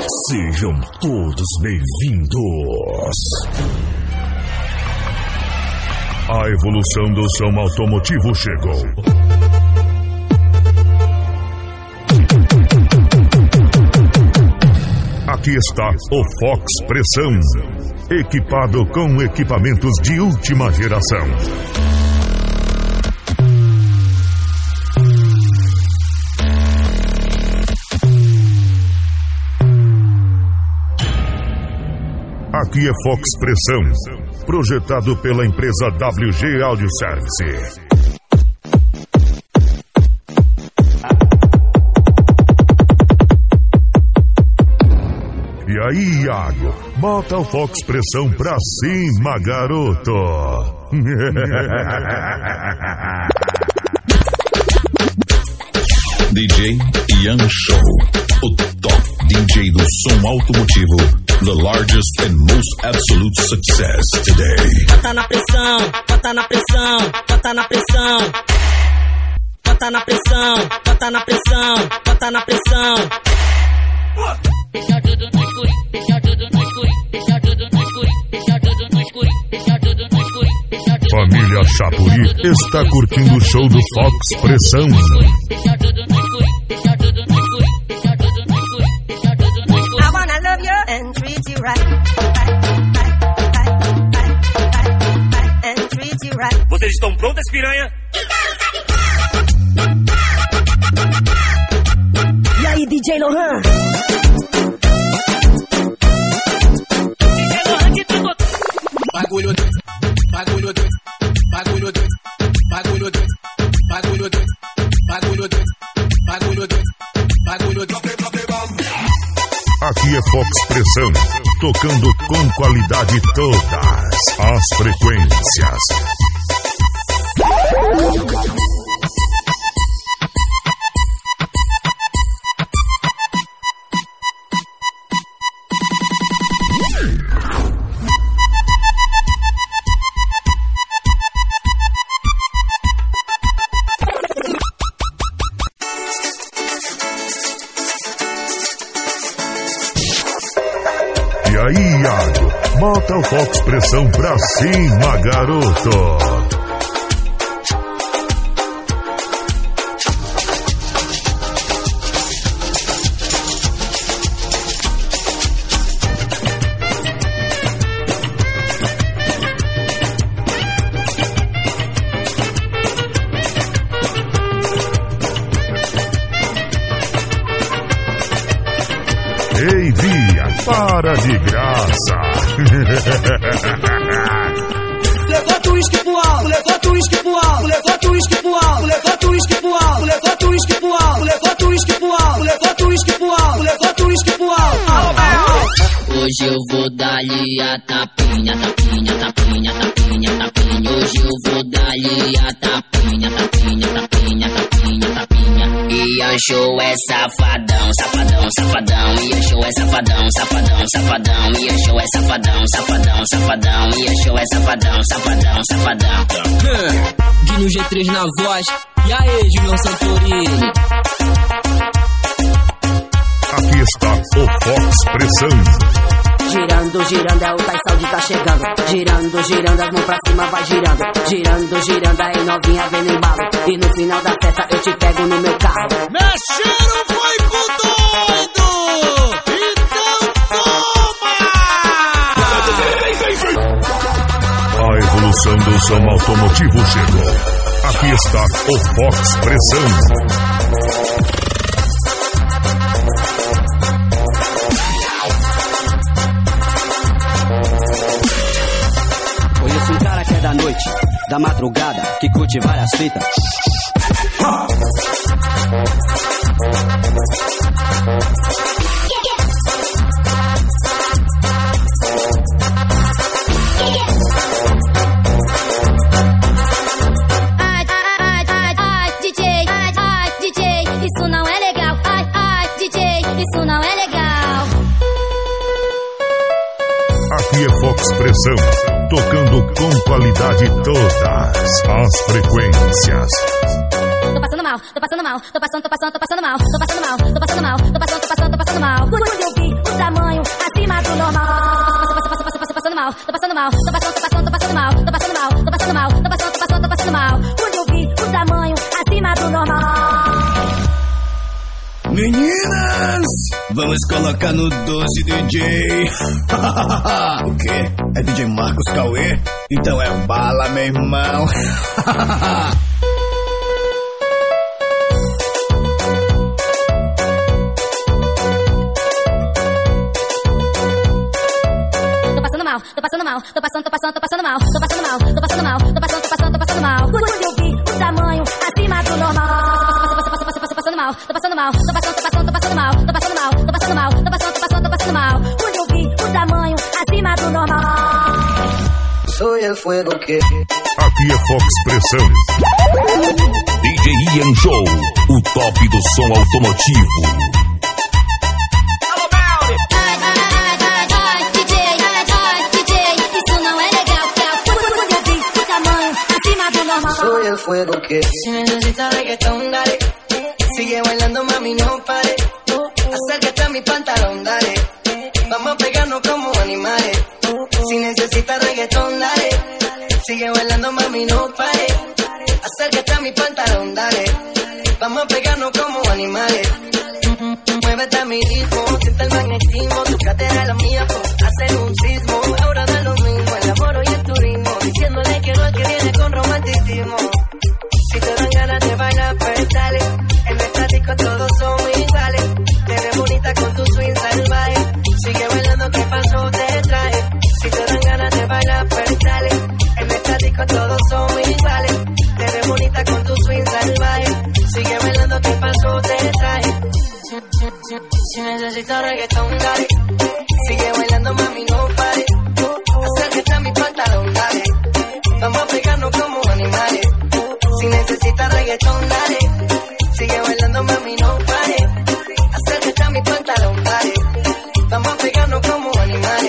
Sejam todos bem-vindos. A evolução do som automotivo chegou. Aqui está o Fox Pressão, equipado com equipamentos de última geração. Aqui é Fox Pressão, projetado pela empresa WG Audio Service. E aí, Iago, bota o Fox Pressão pra cima, garoto. DJ Ian Show, o top DJ do som automotivo. The largest and most absolute success today. Bota na pressão, bota na pressão, bota na pressão. Bota na pressão, bota na pressão, bota na pressão. Deixa tudo no escuro, deixa tudo no escuro, deixa tudo no escuro, deixa tudo no escuro, deixa tudo no escuro. Família Chapuri está curtindo o show do Fox Pressão. Deixa tudo no escuro, deixa tudo no escuro, deixa tudo no escuro, deixa tudo no escuro. I wanna love you and treat you right. And treat you right. Vocês estão prontas, piranha? E aí, DJ Lohan? Bagulho doido, bagulho doido, bagulho doido, bagulho doido, bagulho doido, bagulho doido, bagulho doido, bagulho doido. Aqui é Fox Pressão, tocando com qualidade todas as frequências. E aí, Iago, bota o Fox Pressão pra cima, garoto. Ei, Bia, para de graça. Levanta o uísque pro alto, levanta o uísque pro alto, levanta o uísque pro alto, levanta o uísque pro alto, levanta o uísque pro alto, levanta o uísque pro alto, levanta o uísque pro alto, levanta o uísque pro alto. Hoje eu vou dar-lhe a tapinha, tapinha, tapinha, tapinha, tapinha. Hoje eu vou dar-lhe a tapinha, tapinha, tapinha, tapinha, tapinha. Ian Show é safadão, safadão, safadão. Ian Show é safadão, safadão, safadão. Ian Show é safadão, safadão, safadão. Ian Show é safadão, safadão, safadão. Dinho G3 na voz. E aí, Julião Santorini? Aqui está o Fox Pressão. Girando, girando, é o Taisal de tá chegando. Girando, girando, as mãos pra cima vai girando. Girando, girando, aí novinha vem no embalo. E no final da festa eu te pego no meu carro. Mexeram foi com doido! Então toma! A evolução do som automotivo chegou. Aqui está o Fox Pressão. Conheço um cara que é da noite, da madrugada, que curte várias fitas. DJ, isso não é legal. DJ, isso não é legal. Aqui é Fox Pressão, tocando com qualidade todas as frequências. Tô passando mal, tô passando mal, tô passando mal, tô passando mal, tô passando mal, tô passando mal. Quando eu vi o Meninas, vamos colocar no 12, DJ. O quê? É DJ Marcos Cauê? Então é bala, meu irmão. Tô passando mal, tô passando mal. Tô passando mal. Quando eu vi o tamanho acima do normal. Tô passando mal. Quando eu vi o tamanho acima do normal. Soy el fuego que... Aqui é Fox Pressão. DJ Ian Show, o top do som automotivo. Soy el fuego que... Si necesitas reggaetón, dale. Sigue bailando, mami, no pare. Acércate a mi pantalón, dale. Vamos a pegarnos como animales. Si necesitas reggaetón, dale. Sigue bailando, mami, no pare. Acércate a mi pantalón, dale. Vamos a pegarnos como animales. Muévete a mi ritmo, siente el magnetismo. Tu cadera es la mía, pues hacer un sismo. Ahora da lo mismo, el amor y el turismo. Diciéndole que no es que viene con romanticismo. Si te dan ganas de bailar, pues dale. En esta disco todos somos iguales. Te ves bonita con tu swing salvaje. Sigue bailando, ¿qué pasó? Te traje. Si te dan ganas de bailar, pues dale. En esta disco todos somos iguales. Te ves bonita con tu swing salvaje. Sigue bailando, ¿qué pasó? Te traje. Si necesitas reggaetón, dale. Sigue bailando, mami, no pare. Acércate a mi pantalón, dale. Vamos a pegarnos como animales. Si necesitas reggaetón, dale. Sigue bailando, mami, no pare. Acércate a mi pantalón, dale. Vamos a pegarnos como animales.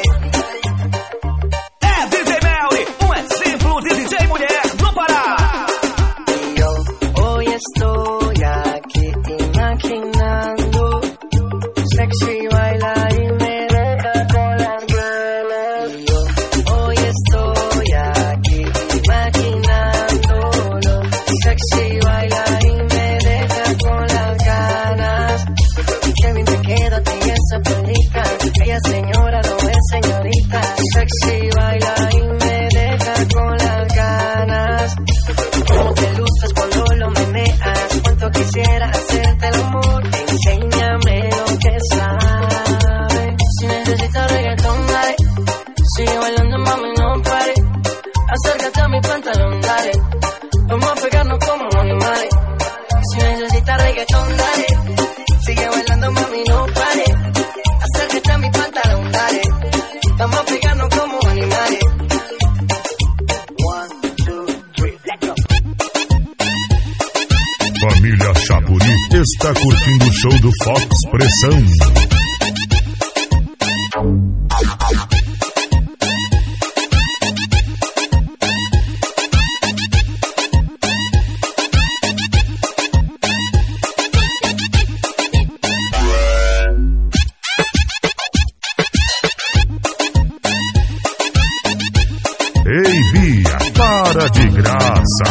É DJ Melly, exemplo de DJ mulher no Pará. Y yo hoy estoy aquí imaginando sexy bailar y me deja con las ganas. Y yo hoy estoy aquí imaginándolo sexy bailar y me deja con las ganas. Qué bien te queda a ti esa pelita. Ella señora no es señorita. Sexy bailar y me deja con las ganas. Cómo te luces cuando lo meneas. Cuánto quisiera hacerte el amor. Enséñame lo que sabes. Si necesitas reggaetón, dale. Sigue bailando, mami, no pare. Acércate a mi pantalón, dale. Vamos a pegarnos como animales. Si necesitas reggaetón, dale. Sigue bailando, mami, no pare. Acércate a mi pantalón, dale. Vamos a pegarnos como animales. 1, 2, 3, let's go. Família Chapuri está curtindo o show do Fox Pressão. Ei, Bia, para de graça.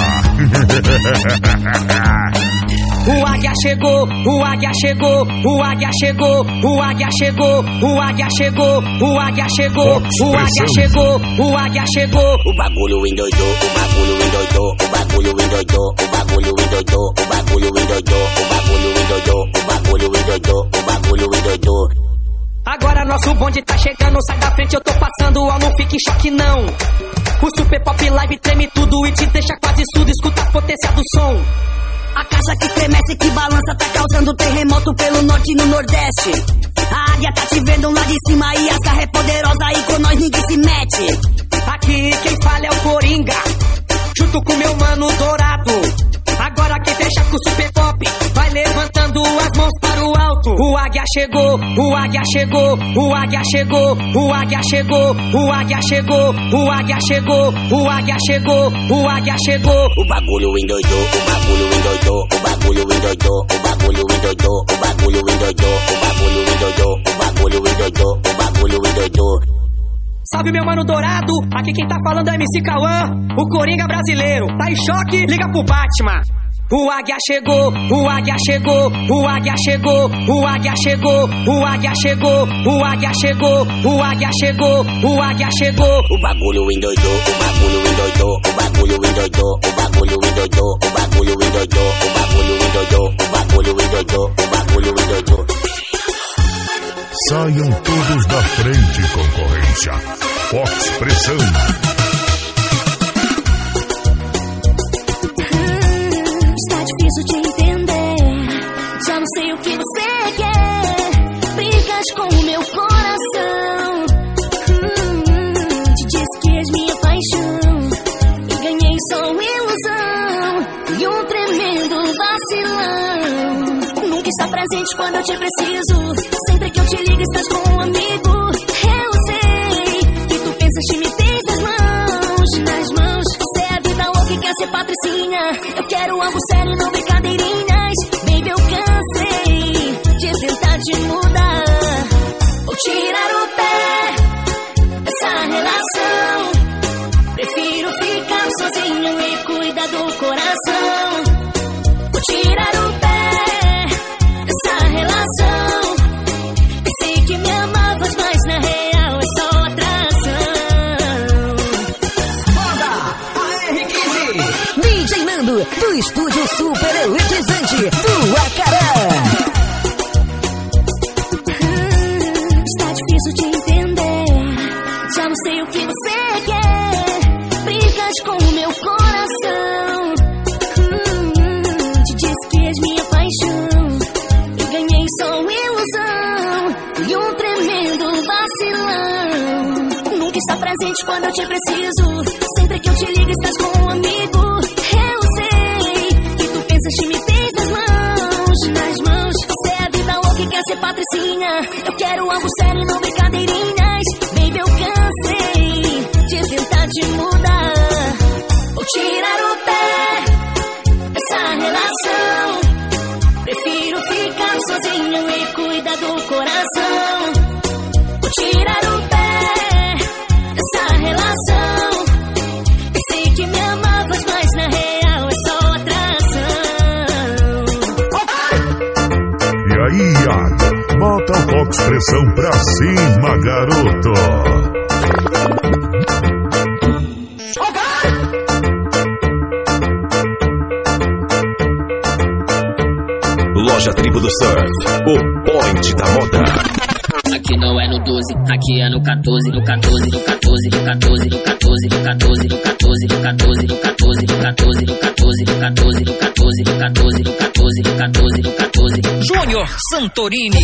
O águia chegou, o águia chegou, o águia chegou, o águia chegou, o águia chegou, o águia chegou, o águia chegou, o águia chegou. O bagulho endoidou, o bagulho endoidou, o bagulho endoidou, o bagulho endoidou, o bagulho endoidou, o bagulho endoidou, o bagulho endoidou, o bagulho endoidou. Agora nosso bonde tá chegando, sai da frente, eu tô passando, ó, não fique em choque não. O Super Pop Live treme tudo e te deixa quase surdo, escuta a potência do som. A casa que estremece, que balança, tá causando terremoto pelo norte e no nordeste. A águia tá te vendo lá de cima e as garras é poderosa e com nós ninguém se mete. Aqui quem fala é o Coringa, junto com meu mano Dourado. Agora quem fecha com o Super Pop vai levantando as mãos para o alto. O águia chegou, o águia chegou, o águia chegou, o águia chegou, o águia chegou, o águia chegou, o águia chegou, o águia chegou. O bagulho endoidou, o bagulho endoidou, o bagulho endoidou, o bagulho endoidou, o bagulho endoidou, o bagulho endoidou, o bagulho endoidou, o bagulho endoidou. Salve meu mano Dourado, aqui quem tá falando é MC Cauã, o Coringa brasileiro. Tá em choque? Liga pro Batman. O águia chegou, o águia chegou, o águia chegou, o águia chegou, o águia chegou, o águia chegou, o águia chegou, o águia chegou. O bagulho endoidou, o bagulho endoidou, o bagulho endoidou, o bagulho endoidou, o bagulho endoidou, o bagulho endoidou, o bagulho endoidou, o bagulho endoidou. Saiam todos da frente, concorrência. Fox Pressão. Está difícil de entender, já não sei o que você quer. Brigas com o meu coração. Te disse que és minha paixão e ganhei só ilusão e um tremendo vacilão. Nunca está presente quando eu te preciso. Sempre que eu te ligo estás com um amigo. Eu sei que tu pensas que me tens nas mãos. Você é a vida louca e quer ser patricinha. Eu quero algo sério, não brincadeirinhas. Baby, eu cansei de tentar te mudar ou tirar o pé dessa relação. Prefiro ficar sozinho e cuidar do coração. Vou tirar o pé dessa relação. Pensei que me amavas, mas na real é só atração. Moda AR15, DJ Nando, do estúdio super eletrizante do Acará. Está difícil de entender, já não sei o que você quer. Brigas com o meu coração. Te disse que és minha paixão e ganhei só ilusão e um tremendo vacilão. Nunca está presente quando eu te preciso. Sempre que eu te ligo estás com um amigo. Eu sei que tu pensas que me tens nas mãos. Você é a vida louca e quer ser patricinha. Eu quero algo sério, não brincadeirinhas. Baby, eu cansei de tentar te mudar ou tirar o pé dessa relação. Prefiro ficar sozinho e cuidar do coração. Vou tirar o pé dessa relação. Pensei que me amavas, mas na real é só atração. E aí, Iago, bota o Fox Pressão pra cima, garoto. Loja Tribo do Surf, o point da moda. Aqui não é no 12, aqui é no 14, no 14, no 14, no 14, no 14, no 14, no 14, no 14, no 14, no 14, no 14, no 14, no 14, no 14, no 14, no 14, no 14. Júnior Santorini.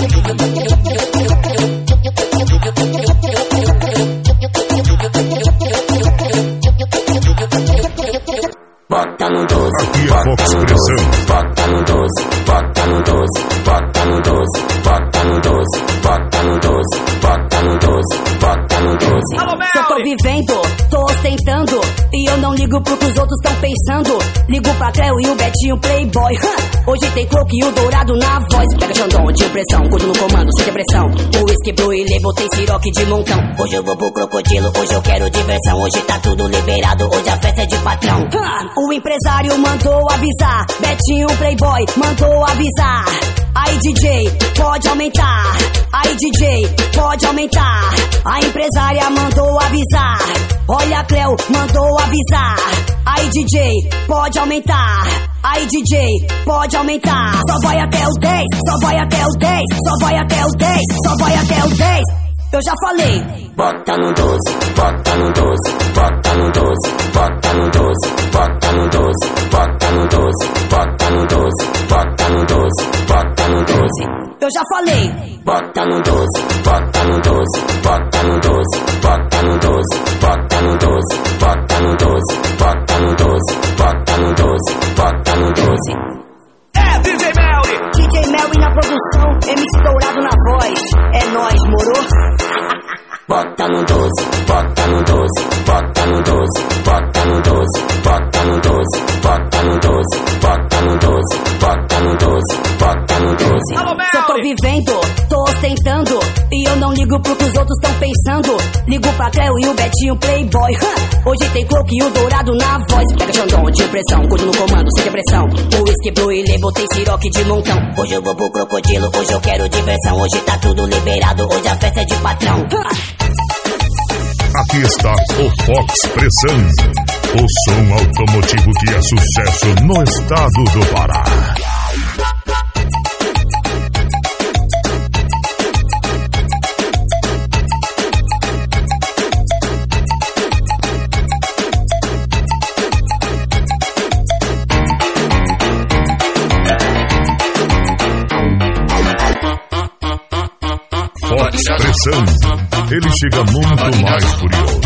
Bota no 12, aqui é Fox Pressão. Bota no 12, bota no 12, bota no 12, bota no 12, bota no 12, bota no 12, bota no 12. Se eu tô vivendo, tô ostentando, e eu não ligo pro que os outros tão pensando. Ligo pra Cleo e o Betinho Playboy. Hoje tem Cloque e o Dourado na voz. Pega Xandão de impressão, gordo no comando, sem depressão. O whisky Blue e Label tem siroque de montão. Hoje eu vou pro crocodilo, hoje eu quero diversão. Hoje tá tudo liberado, hoje a festa é de patrão. O empresário mandou avisar, Betinho Playboy mandou avisar. Aí DJ, pode aumentar. Aí DJ, pode aumentar. A empresária mandou avisar. Olha a Cleo, mandou avisar. Aí DJ, pode aumentar. Aí DJ, pode aumentar. Só vai até o 10, só vai até o 10, só vai até o 10, só vai até o 10. Eu já falei. Bota no 12, bota no 12, bota no 12, bota no 12, bota no 12, bota no 12, bota no 12, bota no 12, bota no 12. Eu já falei. Bota no 12, bota no 12, bota no 12, bota no 12, bota no 12, bota no 12, bota no 12, bota no 12, bota no 12. É DJ Melly. DJ Melly na produção, MC Dourado na voz. É nóis, moro? Bota no 12, bota no 12, bota no 12, bota no 12, bota no 12, bota no 12, bota no 12, bota no 12, bota no 12. Só tô vivendo, tô ostentando, e eu não ligo pro que os outros tão pensando. Ligo pra Cleo e o Betinho Playboy. Hoje tem Cloque e o Dourado na voz. Pega Xandão de pressão, gordo no comando, sem depressão. O whisky Blue e Label tem siroque de montão. Hoje eu vou pro crocodilo, hoje eu quero diversão. Hoje tá tudo liberado, hoje a festa é de patrão. Aqui está o Fox Pressão, o som automotivo que é sucesso no estado do Pará. Fox Pressão, ele chega muito mais furioso.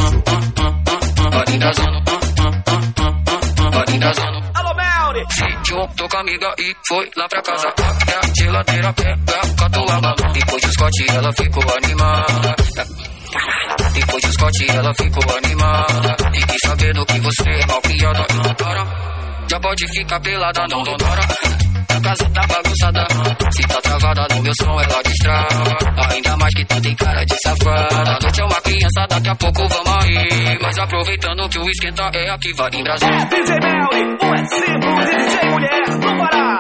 Alô, Melri! Se juntou com a amiga e foi lá pra casa. A geladeira pega a catuaba. Depois do Scott ela ficou animada. Depois do Scott ela ficou animada. Fiquei sabendo que você é mal criada. Já pode ficar pelada, não para. A casa tá bagunçada. Se tá travada no meu som, ela distrai. Ainda mais que tu tem cara de safada. A noite é uma criança, daqui a pouco vamos aí. Mas aproveitando que o esquenta é aqui, vai em Brasília. DJ Melri, um exemplo de DJ mulher no Pará.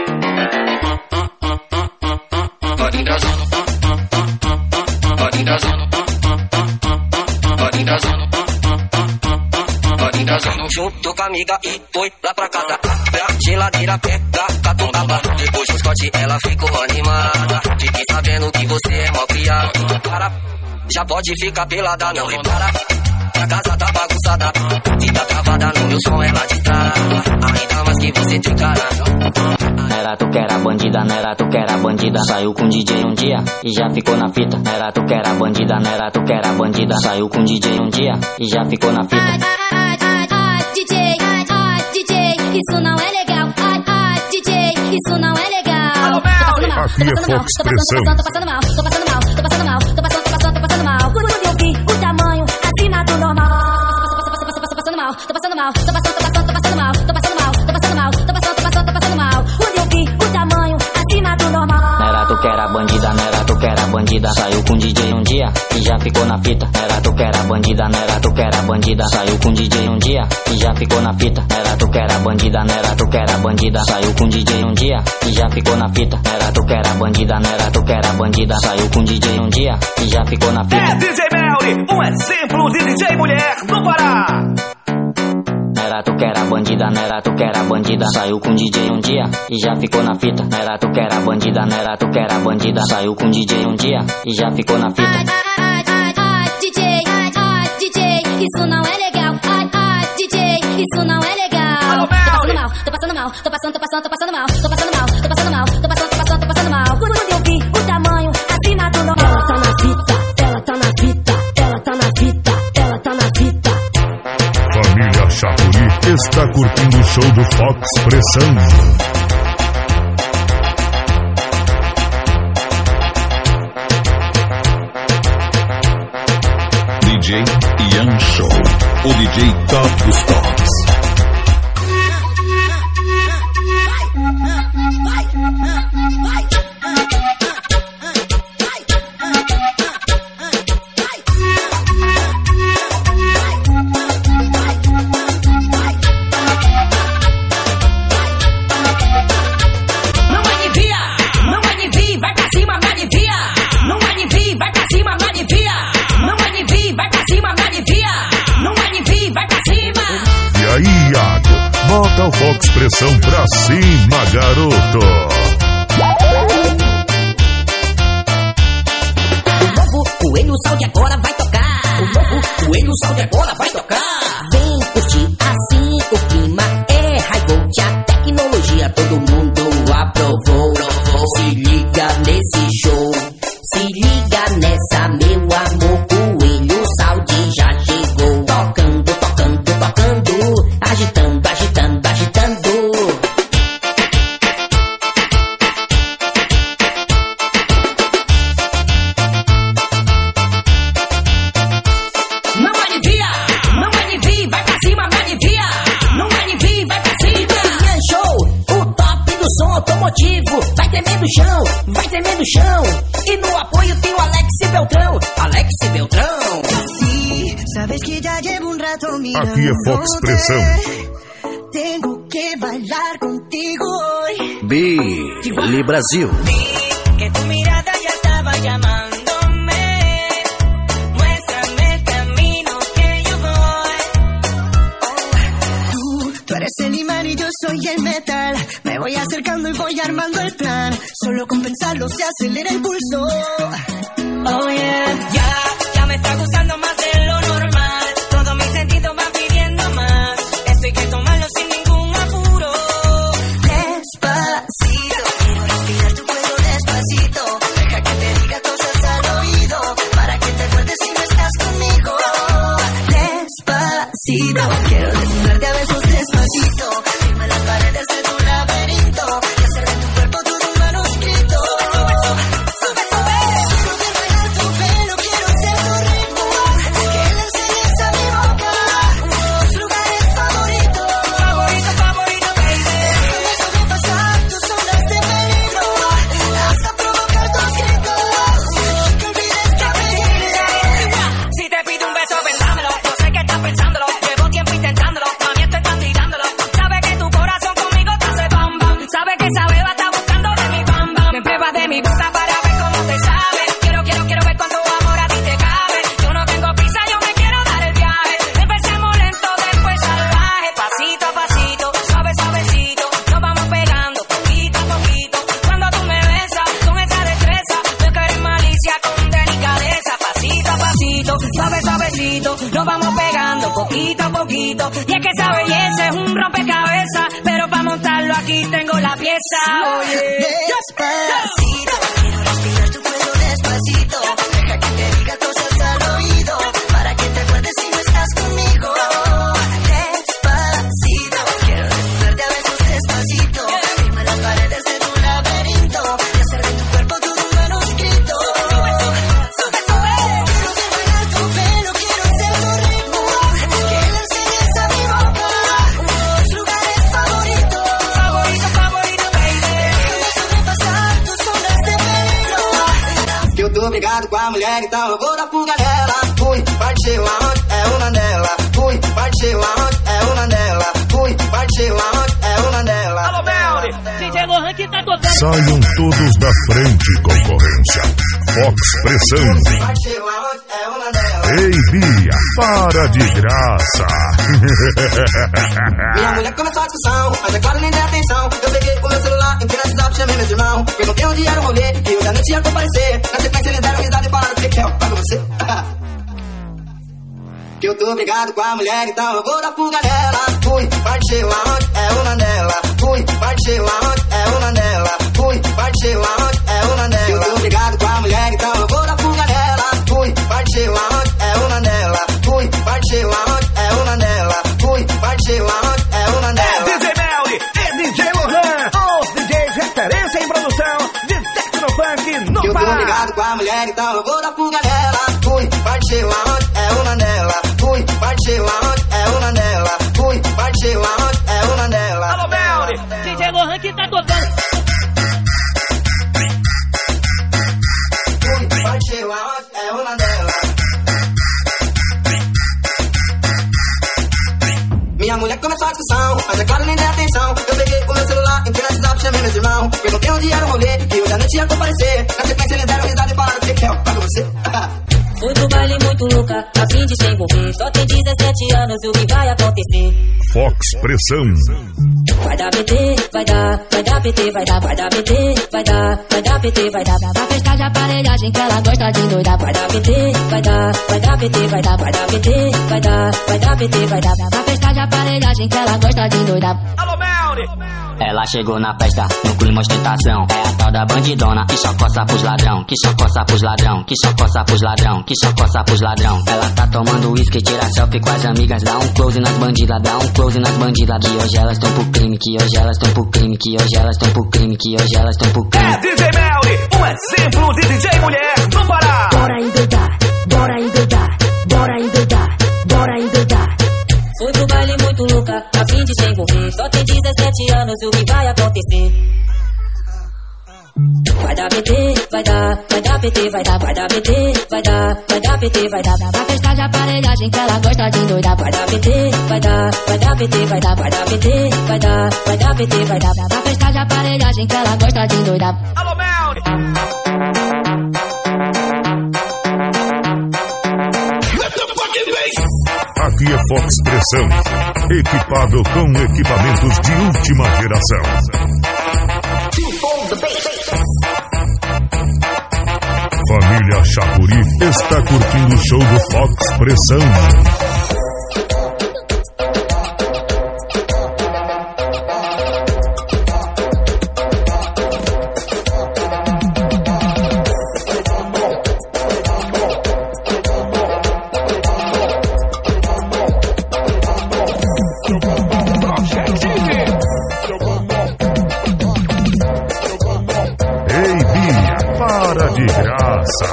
Vai em Brasília. Vai em Brasília. Vai em Brasília. Junto com a amiga e foi lá pra casa. Pra geladeira pega catuaba. Depois do Scott ela ficou animada. Fiquei sabendo que você é mal criado. Para, já pode ficar pelada, não repara. A casa tá bagunçada. Se tá travada no meu som, ela distrai. Ainda mais que você tem cara. Era tu que era bandida, não era tu que era bandida. Saiu com DJ um dia e já ficou na fita. Não era tu que era bandida, não era tu que era bandida. Saiu com DJ um dia e já ficou na fita. DJ, isso não é legal. DJ, isso não é legal. Aqui é Fox Pressão. Tô passando mal. Quando eu vi o tamanho acima do normal. Tô passando mal. Quando eu vi o tamanho acima do normal. Não era tu que era bandida, não era tu que era bandida. Saiu com DJ um dia e já ficou na fita. Não era tu que era bandida, não era tu que era bandida. Saiu com DJ um dia e já ficou na fita. Não era tu que era bandida, não era tu que era bandida. Saiu com DJ um dia e já ficou na fita. Não era tu que era bandida, não era tu que era bandida. Saiu com DJ um dia e já ficou na fita. É DJ Melri, um exemplo de DJ mulher no Pará. Não era tu que era bandida, não era tu que era bandida. Saiu com DJ um dia e já ficou na fita. Não era tu que era bandida, não era tu que era bandida. Saiu com DJ um dia e já ficou na fita. DJ, isso não é legal. DJ, isso não é legal. Tô passando mal. Quando eu vi o tamanho acima do normal. Ela tá na fita. Família Chapuri está curtindo o show do Fox Pressão. DJ Ian Show, o DJ top dos tops. Bota o Fox Pressão pra cima, garoto. O novo Coelho Sound agora vai tocar. O novo Coelho Sound agora vai tocar. Vem curtir assim o clima é high volt. A tecnologia todo mundo aprovou. Se liga nesse show, se liga nessa, meu amor. Coelho Sound já chegou. Tocando, agitando. Não alivia, vai tremer no chão. E no apoio tem o Alex Beltrão. Alex Beltrão. Sí, sabes que ya llevo un rato mirando. Aqui é Fox Pressão. Tengo que bailar contigo hoy. Billy Brasil. Vi que tu mirada ya estaba llamándome. Muéstrame el camino que yo voy. Tú eres el imán y yo soy el metal. Me voy acercando y voy armando el plan. Solo con pensarlo se acelera el pulso. Oh yeah, ya me está gustando más de lo normal. Todos mis sentidos van pidiendo más. Esto hay que tomarlo sin ningún apuro. Despacito, quiero respirar tu cuello despacito. Deja que te diga cosas al oído, para que te acuerdes si no estás conmigo. Despacito, quiero desnudarte a besos despacito. Firma las paredes de tu laberinto y hacer de tu cuerpo todo un manuscrito. Sube, sube, quiero ver bailar tu pelo, quiero ser tu ritmo. Que le enseñes a mi boca tus lugares favoritos. Favorito, baby. Déjame sobrepasar tus zonas de peligro, hasta provocar tus gritos. Que olvides que pedirle. Si te pido un beso, pensámelo. Yo sé que estás pensándolo. Llevo tiempo intentándolo. Mami, estoy tan tirándolo. Sabe que tu corazón conmigo te hace bam bam. Sabe que esa beba está buscando de mi bam bam. Me pruebas de mi boca para ver cómo te sabe. Quiero ver cuánto amor a ti te cabe. Yo no tengo prisa, yo me quiero dar el viaje. Empecemos lento, después salvaje. Pasito a pasito, suave, suavecito. Nos vamos pegando poquito a poquito. Cuando tú me besas con esa destreza, veo que eres malicia con delicadeza. Pasito a pasito, suave, suavecito. Nos vamos pegando poquito a poquito. Y es que esa belleza es un rompecabezas, pero para montarlo aquí tengo la pieza. Oye, despacito, quiero respirar tu cuello despacito. Deja que te diga cosas al oído, para que te acuerdes si no estás conmigo. Despacito, quiero desnudarte a besos despacito. Firma las paredes de tu laberinto y hacer de tu cuerpo todo un manuscrito. Sube, sube, quiero ver bailar tu pelo, quiero ser tu ritmo. Que le enseñes a mi boca tus lugares favoritos. Favorito, baby. Déjame sobrepasar tus zonas de peligro. Que eu tô brigado com a mulher, então eu vou dar fuga nela. Fui, partiu aonde é uma dela. Fui, partiu aonde é uma dela. Fui, partiu aonde é uma dela. Alô, Melly, DJ Lohan que tá tocando. Saiam todos da frente, concorrência. Fox Pressão. Partiu aonde é uma dela. Ei, Bia, para de graça. Minha mulher começou a discussão, mas é claro, nem dei atenção. Eu peguei o meu celular, entrei no WhatsApp, chamei meus irmãos. Perguntei onde era o rolê, e eu já nem tinha comparecer. Na sequência eles deram risada e falaram que é pra você. Que eu tô brigado com a mulher, então eu vou dar fuga nela. Fui, partiu aonde é uma dela. Fui, partiu aonde é uma dela. Fui, partiu aonde é uma dela. Que eu tô brigado com a mulher, então eu vou dar fuga nela. Fui, partiu aonde é uma dela. Fui, partiu aonde é uma dela. Fui, partiu aonde é uma dela. DJ Melly e DJ Lohan, os DJs referência em produção de Tecnofunk no que eu tô Pará. brigado com a mulher, então eu vou dar fuga nela. Fui, partiu aonde é uma dela. Fui, partiu aonde é uma dela. Fui, partiu aonde é uma dela. Alô, Melly, DJ Lohan que tá tocando. Fui, partiu aonde é uma dela. Minha mulher começou a discussão, mas é claro, nem dei atenção. Eu peguei o meu celular, entrei no WhatsApp, chamei meus irmãos. Perguntei onde era o rolê, e eu já nem tinha comparecer. Na sequência eles deram risada e falaram que é pra você. Fui pro baile muito louca, a fim de se envolver. Só tem 17 anos, o que vai acontecer? Fox Pressão. Vai dar PT, vai dar PT, vai dar PT, vai dar PT, vai dar. Na festa de aparelhagem que ela gosta de endoidar. Vai dar PT, vai dar PT, vai dar PT, vai dar PT, vai dar. Na festa de aparelhagem que ela gosta de endoidar. Alô, Melly! Ela chegou na festa, no clima ostentação. É a tal da bandidona, que só coça pros ladrão. Que só coça pros ladrão, que só coça pros ladrão. Que só coça pros ladrão. Ela tá tomando uísque, tira selfie com as amigas. Dá um close nas bandidas, dá um close nas bandidas. Que hoje elas tão pro crime, que hoje elas tão pro crime. Que hoje elas tão pro crime, que hoje elas tão pro crime. É DJ Melly, um exemplo de DJ mulher no Pará. Bora endoidar, bora endoidar, bora endoidar, bora endoidar. Fui pro baile muito louca, a fim de se envolver. Só tem 17 anos, o que vai acontecer? Vai dar PT, PT, vai dar PT, vai dar PT, vai dar pra festa de aparelhagem que ela gosta de endoidar. Vai dar PT, vai dar PT, vai dar PT, vai dar PT, vai dar pra festa de aparelhagem que ela gosta de endoidar. Alô, Mel! Aqui é Fox Pressão, equipado com equipamentos de última geração. Família Chapuri está curtindo o show do Fox Pressão. De graça.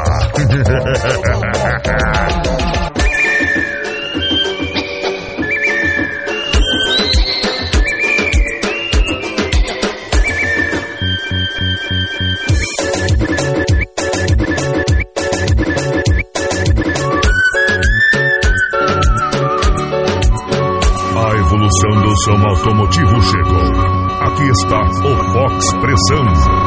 A evolução do som automotivo chegou. Aqui está o Fox Pressão.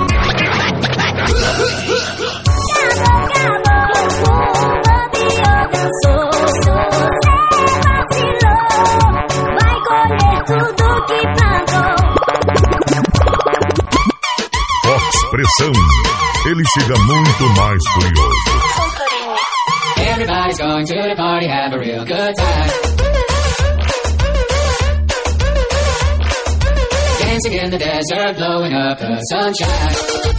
Fox Pressão, ele chega muito mais curioso. Everybody's going to the party, have a real good time. Dancing in the desert, blowing up the sunshine.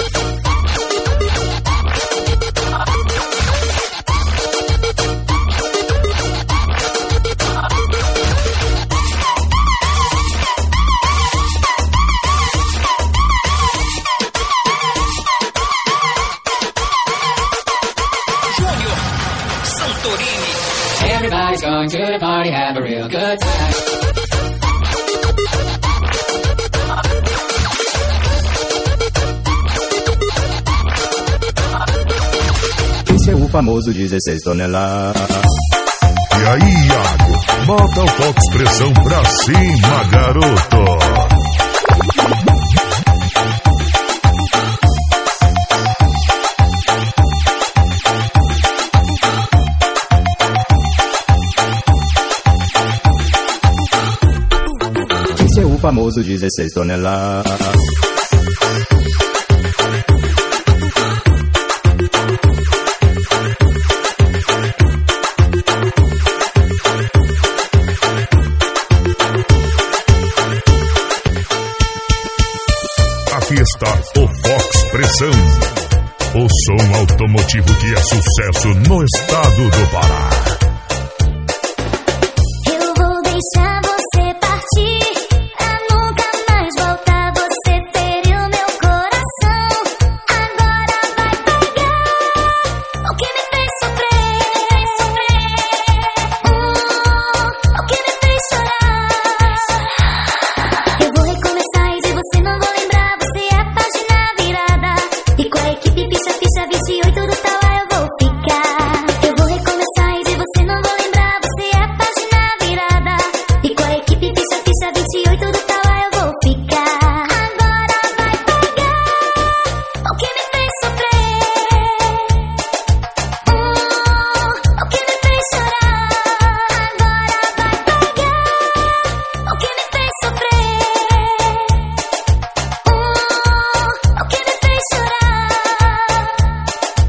Everybody's going to the party, have a real good time. Esse é o famoso 16 toneladas. E aí, Iago, bota o Fox Pressão pra cima, garoto. Esse é o famoso 16 toneladas. Aqui está o Fox Pressão, o som automotivo que é sucesso no estado do Pará. Eu vou deixar você partir, pra nunca mais voltar. Você feriu meu coração, agora vai pagar o que me fez sofrer, o que me fez chorar. Eu vou recomeçar e de você não vou lembrar. Você é a página virada, e com a equipe ficha 28 do Tauá eu vou ficar. Eu vou recomeçar e de você não vou lembrar. Você é a página virada, e com a equipe ficha 28 do Tauá eu vou ficar. Agora vai pagar o que me fez sofrer, o que me fez chorar. Agora vai pagar o que me fez sofrer, o que me fez chorar.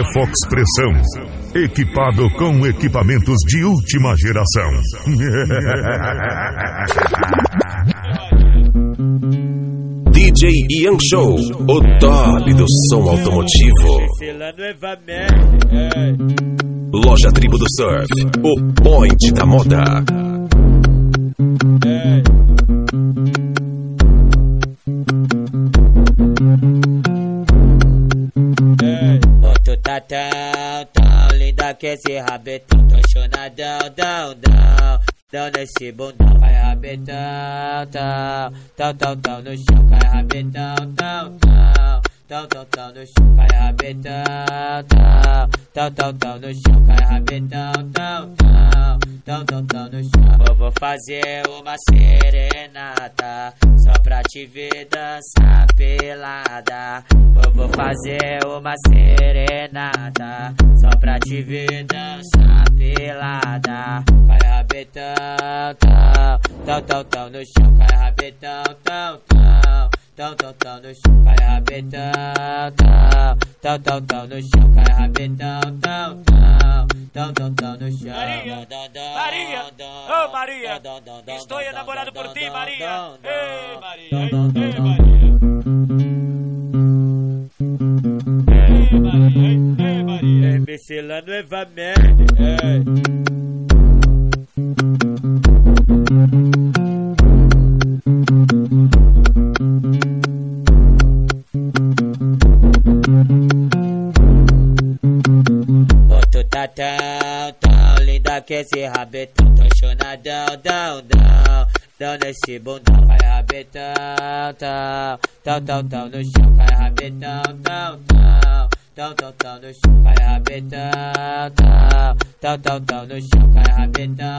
Fox Pressão, equipado com equipamentos de última geração. DJ Ian Show, o top do som automotivo. Loja Tribo do Surf, o point da moda. Tu tá tão linda que esse rabetão, tô chonadão, dão nesse bundão, vai rabetão, tão no chão, cai rabetão, tão no chão, cai rabetão, tão no chão, cai rabetão, tão no chão. Eu vou fazer uma serenata só pra te ver dançar pelada. Eu vou fazer uma serenata só pra te ver dançar pelada. Cai rabetão, tão no chão, cai rabetão, tão no chão, cai rabetão, tão no chão, cai rabetão, tão no chão. Maria, ô Maria, estou enamorado por ti, Maria. Ei, Maria, ei, Maria. MC lá no Evamerde, tu tá tão linda que esse rabetão, tô chonadão, dão nesse bundão, cai rabetão, tão no chão, cai rabetão, tão no chão, cai rabetão, tão no chão, cai rabetão,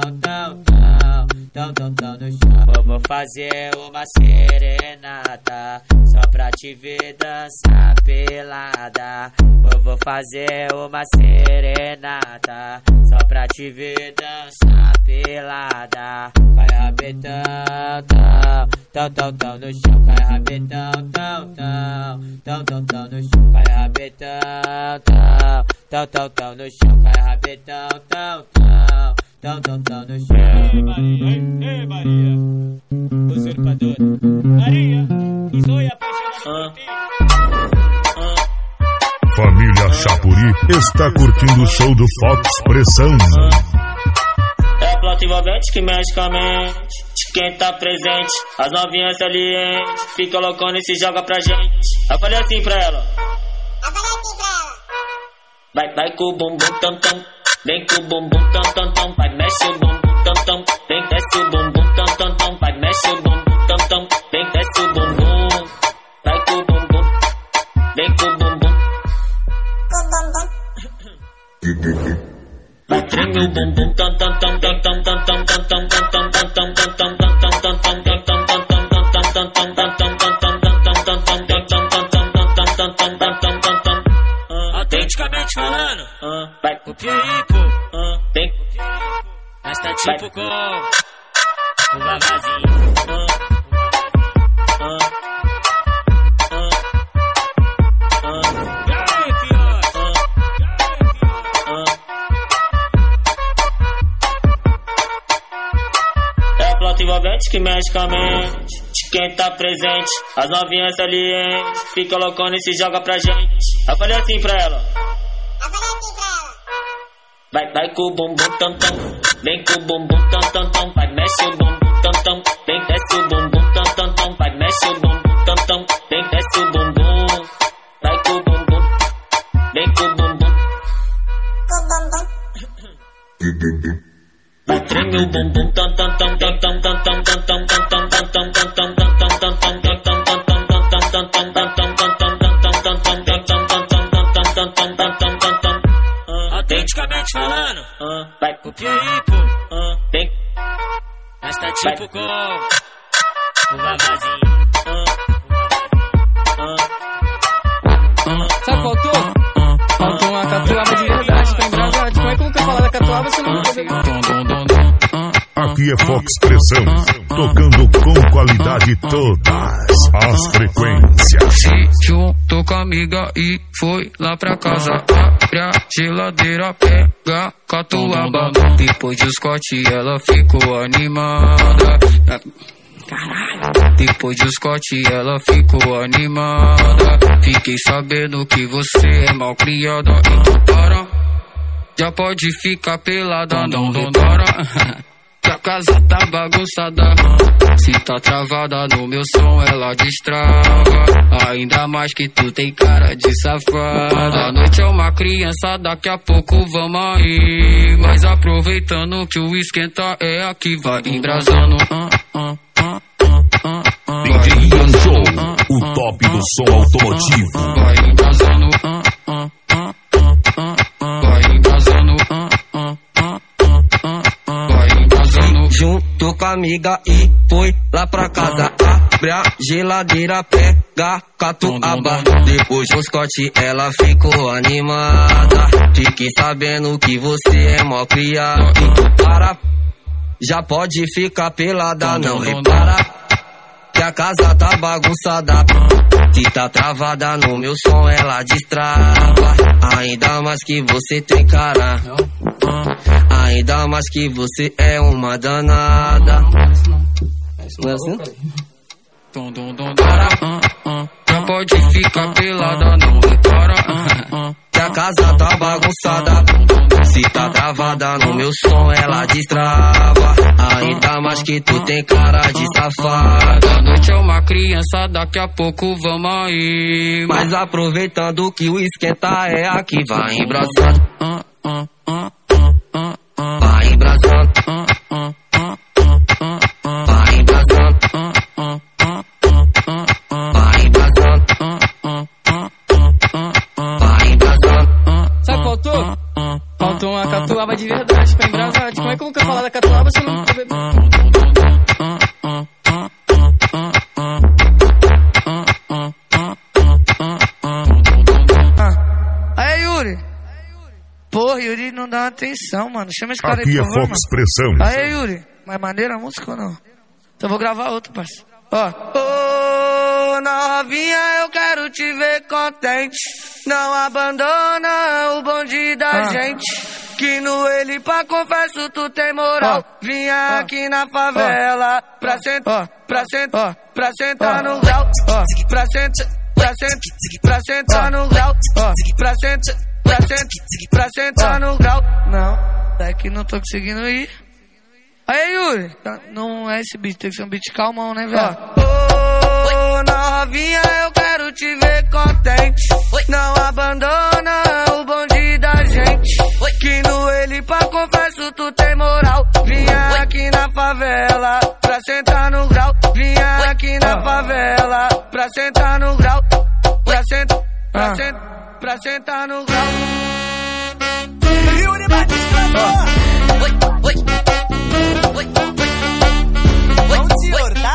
tão no chão. Eu vou fazer uma serenata só pra te ver dançar pelada. Eu vou fazer uma serenata só pra te ver dançar pelada. Cai rabetão, tão no chão, cai rabetão, tão no chão, cai rabetão, tão no chão, cai rabetão, tão no chão. Ei, Maria, usurpadora. Maria, estou apaixonado por ti. Família Chapuri está curtindo o show do Fox Pressão. É planta envolvente que mexe com a mente de quem tá presente. As novinhas salientes fica loucona e se joga pra gente. Eu falei assim pra ela. Vai com o bumbum tam tam, vem com o bumbum tam tam, vai mexe o bumbum tam tam, vem desce o bumbum tam tam, vai mexe o bumbum tam tam, vem desce o bumbum, vai com o bumbum, vem com o bumbum, vai treme o bumbum tam tam tam tam tam tam tam tam tam tam tam tam tam tam autenticamente falando, vai o Pierico, vem, mas tá tipo com o vavazinho. É planta envolvente que mexe com a mente de quem tá presente. As novinhas salientes fica loucona e se joga pra gente. Eu falei assim pra ela. Vai com o bumbum tam tam, vem com o bumbum tam tam, vai mexe o bumbum tam tam, vem desce o bumbum tam tam, vai mexe o bumbum tam tam, vem desce o bumbum, vai com o bumbum, vem com o bumbum, vai treme o bumbum tam tam tam tam tam tam tam tam tam tam tam tam tam tam autenticamente falando, vai o Pierico, vem, mas tá tipo com o vavazinho. Sabe faltou? Faltou uma catuaba de verdade pra embragar. Como é que eu nunca falar da catuaba se não Aqui é Fox Pressão, tocando com qualidade todas as frequências. Se juntou com a amiga e foi lá pra casa. Abre a geladeira, pega catuaba. Depois do Scott ela ficou animada. Caralho. Depois do Scott ela ficou animada. Fiquei sabendo que você é mal criada. Então para, já pode ficar pelada. Não repara que a casa tá bagunçada. Se tá travada no meu som ela destrava. Ainda mais que tu tem cara de safada. A noite é uma criança, daqui a pouco vamos aí. Mas aproveitando que o esquenta é aqui, vai embrasando. DJ Ian Show, o top do som automotivo. Vai embrasando. Vai embrasando. Vai embrasando. Juntou com a amiga e foi lá pra casa. Abre a geladeira, pega catuaba. Depois do Scott ela ficou animada. Fiquei sabendo que você é mó criado. Então para, já pode ficar pelada. Não repara que a casa tá bagunçada. Se tá travada no meu som ela destrava. Ainda mais que você tem cara. Ainda mais que você é uma danada. Não é assim? Já pode ficar pelada, não repara que a casa tá bagunçada. Se tá travada no meu som ela destrava. Ainda mais que tu tem cara de safada. A noite é uma criança, daqui a pouco vamos aí. Mas aproveitando que o esquenta é aqui, vai embraçando. Vai embraçando. Vai embraçando. Vai embraçando. Vai embraçando. Sabe o que faltou? Faltou uma catuaba de verdade pra embrasar. Como é que eu nunca falar da catuaba se eu não beber? Aí, Yuri. Porra, Yuri não dá atenção, mano. Chama esse cara aí, Aqui por é favor, Fox mano. Pressão. Aí, Yuri. Mas maneira a música ou não? Então eu vou gravar outro, parceiro. Ó. Ô, novinha, eu quero te ver contente. Não abandona o bonde da gente. Que no ele pra confesso tu tem moral. Vinha aqui na favela pra sentar, pra sentar no grau. Pra sentar no grau. Pra sentar no grau. Não, daqui não tô conseguindo ir. Aí, Yuri, não é esse beat, tem que ser um beat calmão, né, velho? Ô, novinha, eu quero te ver contente. Não abandona o bonde da gente. Que no ele pra confesso tu tem moral. Vinha aqui na favela pra sentar no grau. Vinha aqui na favela pra sentar no grau. Pra sentar no grau. Yuri Batista. Vamos, senhor, tá?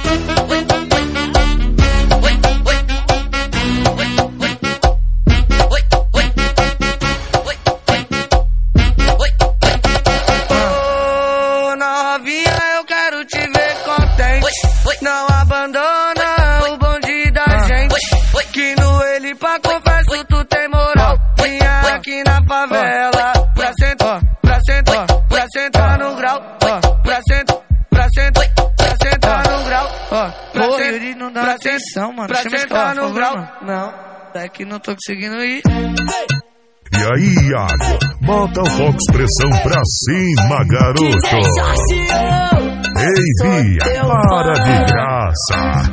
Ô, novinha, eu quero te ver contente. Não abandona o bonde da gente. Que no ele pra confesso tu tem moral. Vinha aqui na favela pra sentar no grau. Pra sentar no grau. Pô, Yuri não dá atenção, mano. Pra sentar no grau. Não, daqui não tô conseguindo ir. E aí, Iago, bota o Fox Pressão pra cima, garoto. Ei, Bia, para de graça.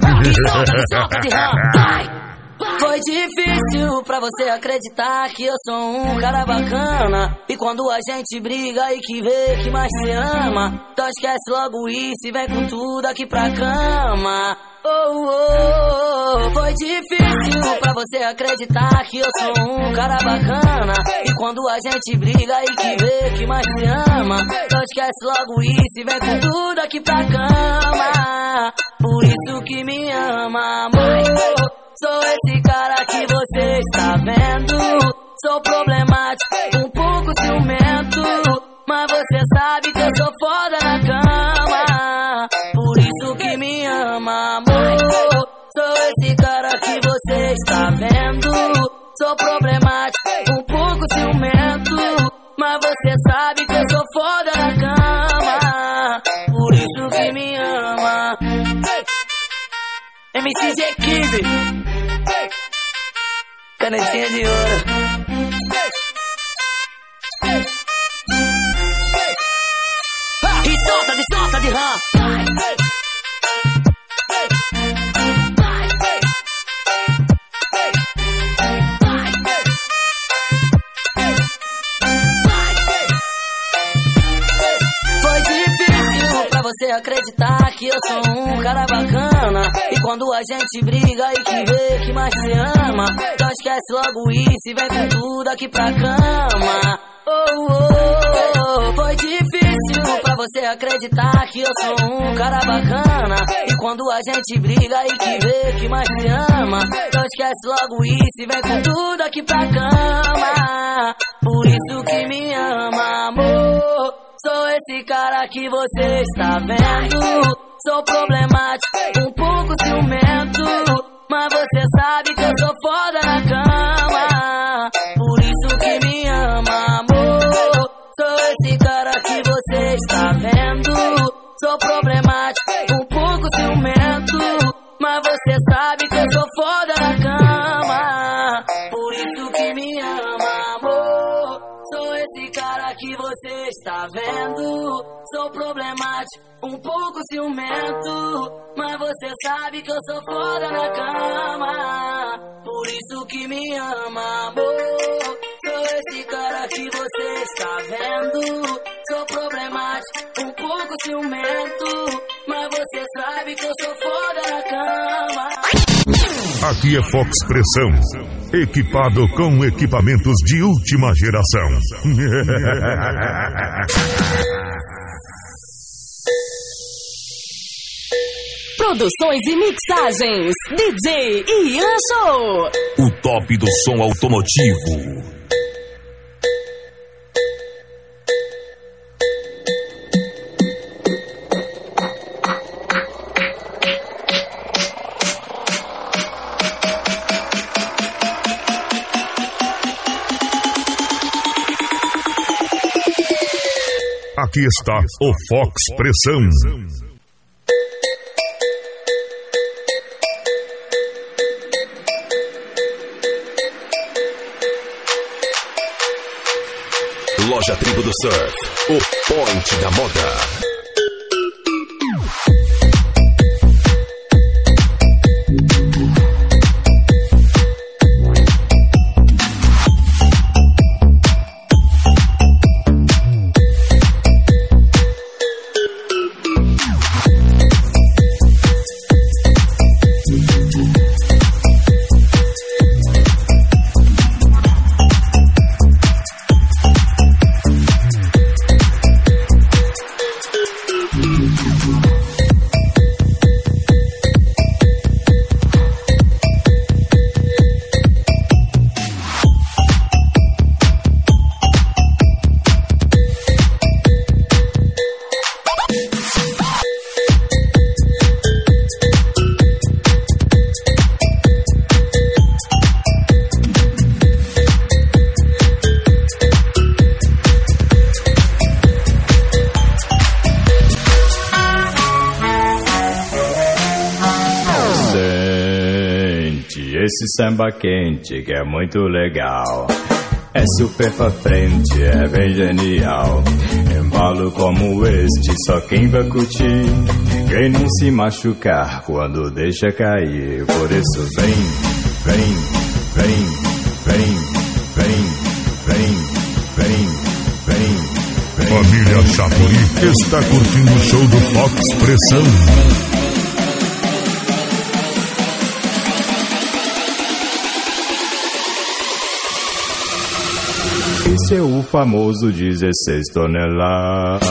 Foi difícil pra você acreditar que eu sou um cara bacana. E quando a gente briga e que vê que mais se ama, então esquece logo isso e vem com tudo aqui pra cama. Oh, oh, foi difícil pra você acreditar que eu sou um cara bacana. E quando a gente briga e que vê que mais se ama, então esquece logo isso e vem com tudo aqui pra cama. Por isso que me ama, amor. Sou esse cara que você está vendo. Sou problemático, um pouco ciumento, mas você sabe que eu sou foda na cama. sou problemático, um pouco ciumento, mas você sabe que eu sou foda na cama, por isso que me ama. MC G15, canetinha de ouro. E solta de rã. Foi difícil pra você acreditar que eu sou um cara bacana. E quando a gente briga e que vê que mais se ama, então esquece logo isso e vem com tudo aqui pra cama. Foi difícil pra você acreditar que eu sou um cara bacana. E quando a gente briga e que vê que mais se ama, então esquece logo isso e vem com tudo aqui pra cama. Por isso que me ama, amor. Sou esse cara que você está vendo. Sou problemático, um pouco ciumento, mas você sabe que eu sou foda na cama. Por isso que me ama, amor. Sou esse cara que você está vendo. Sou problemático, um pouco ciumento, mas você sabe que eu sou foda na cama. Por isso que me ama, amor. Sou esse cara que você está vendo. Sou problemático, um pouco ciumento, mas você sabe que eu sou foda na cama. Por isso que me ama, amor. Sou esse cara que você está vendo. Sou problemático, um pouco ciumento, mas você sabe que eu sou foda na cama. Aqui é Fox Pressão, equipado com equipamentos de última geração. Produções e mixagens, DJ Ian Show. O top do som automotivo. Aqui está o Fox Pressão. Loja Tribo do Surf, o point da moda. Esse samba quente que é muito legal, é super pra frente, é bem genial. Embalo como este, só quem vai curtir, quem não se machucar quando deixa cair. Por isso vem, vem, vem, vem, vem, vem, vem, vem, vem. Família Chapuri está curtindo o show do Fox Pressão. Esse é o famoso 16 toneladas.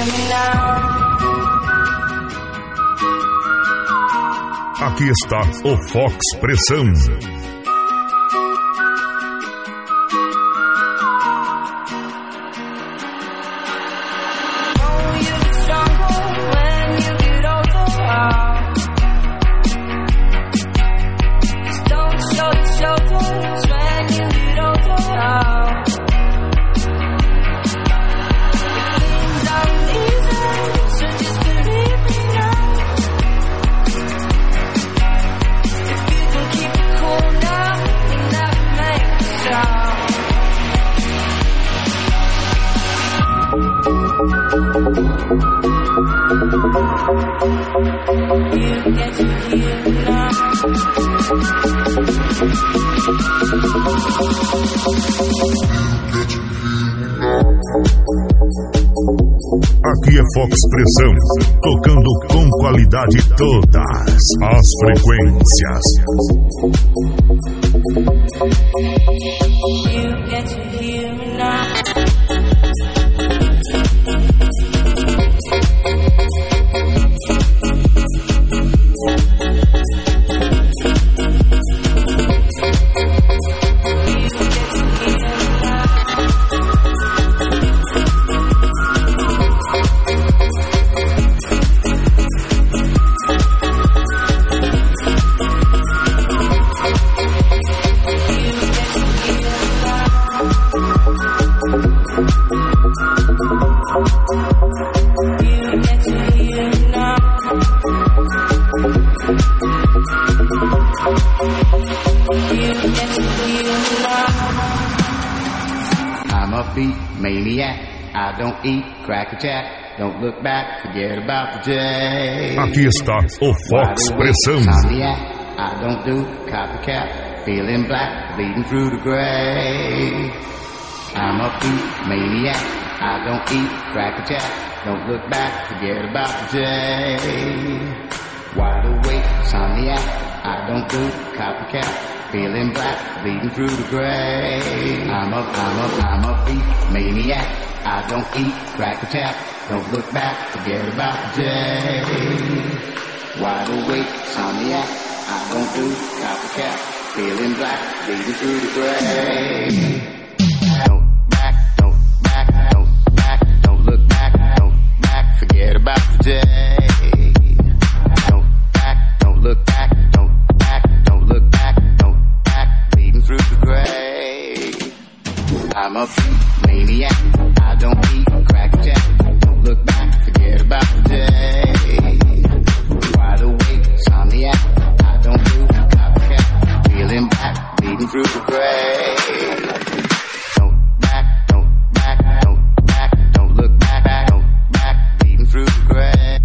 Aqui está o Fox Pressão. Aqui é Fox Pressão, tocando com qualidade todas as frequências. I'm a beat maniac. I don't eat cracker jack. Don't look back, forget about the day. Aqui está o Fox Pressão. I don't do copycat. Feeling black, bleeding through the gray. I'm a beat maniac. I don't eat cracker jack. Don't look back, forget about the day. Wide awake, insomniac. I don't do copycat. Feeling black, bleeding through the gray. I'm a beat maniac. I don't eat cracker jack. Don't look back, forget about the day. Wide awake, insomniac. I don't do copycat. Feeling black, bleeding through the gray. Don't back, don't back, don't back, don't look back, don't back, forget about the day. Don't back, don't look back, don't back, don't look back, don't back, bleeding through the gray. I'm a beat maniac. I don't eat cracker jack. Don't look back, forget about the day. Wide awake, insomniac. I don't do copycat. Feeling back, bleeding through the gray. Don't back, don't back, don't back, don't look back, don't back, bleeding through the gray.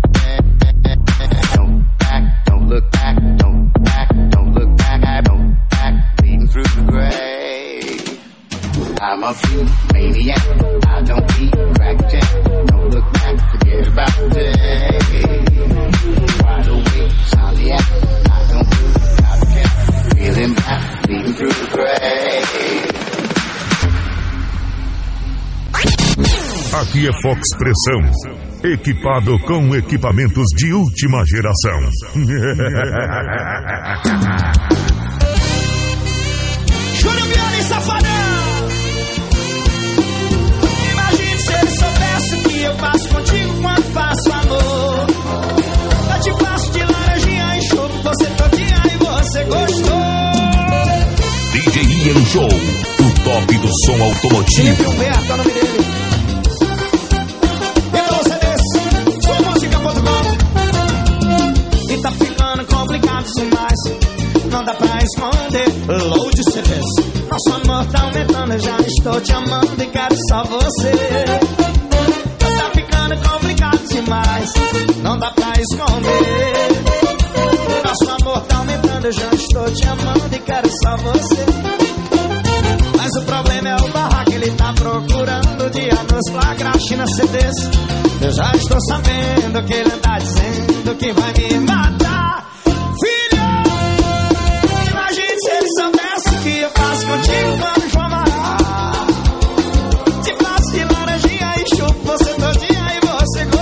Don't back, don't look back, don't back, don't look back, don't back, bleeding through the gray. I'm a beat maniac. I don't eat cracker jack. Don't look back, forget about the day. Wide awake, insomniac. I don't do copycat. Feeling back, bleeding through the gray. Aqui é Fox Pressão, equipado com equipamentos de última geração. Júlio Viana e Safadão. Imagine se ele soubesse o que eu faço contigo quando faço amor. Eu te faço de laranjinha e chupo você todinha e você gostou. DJ Ian Show, o top do som automotivo. Felipe Humberto é o nome dele. Então você desce, suamusica.com. E tá ficando complicado demais. Não dá pra esconder. Load CDs. Nosso amor tá aumentando, eu já estou te amando e quero só você. Tá ficando complicado demais. Não dá pra esconder. Nosso amor tá aumentando, eu já estou te amando e quero só você. Mas o problema é o barraco, ele tá procurando o dia nos flagrar China CDs. Eu já estou sabendo que ele anda dizendo que vai me matar. Filho, imagine se ele soubesse o que eu faço contigo quando João Mará. Te faço de laranjinha e chupo você todinha e você gosta.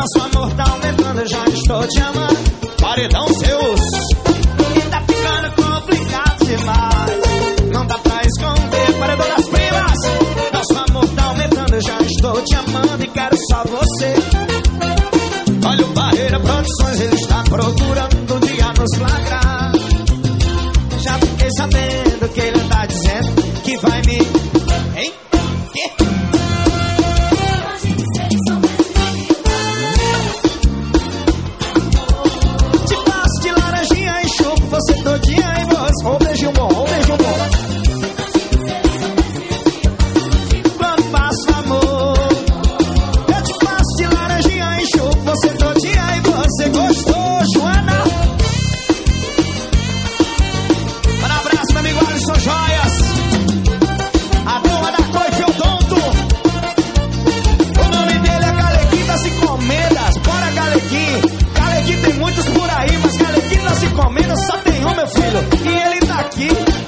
Nosso amor tá aumentando, eu já estou te amando. Paredão seus. E tá ficando complicado demais. Não dá pra esconder, paredão das primas. Nosso amor tá aumentando, eu já estou te amando e quero só você. Olha o Barreira Produções, ele está procurando um dia nos flagrar. Já fiquei sabendo que ele tá dizendo que vai me... Hein? Que? Te passo de laranjinha e chupo você todinha em voz. Ô beijinho bom, ô beijinho bom. Quando faço amor, eu te passo de laranjinha e chupo você todinha e você gostou, Joana? Um abraço, meu amigo Alisson Joias. A turma da Coife Odonto. O nome dele é Galequim das Encomendas. Bora, Galequim. Galequim tem muitos por aí, mas Galequim das Encomendas só tem um, meu filho. E ele tá aqui.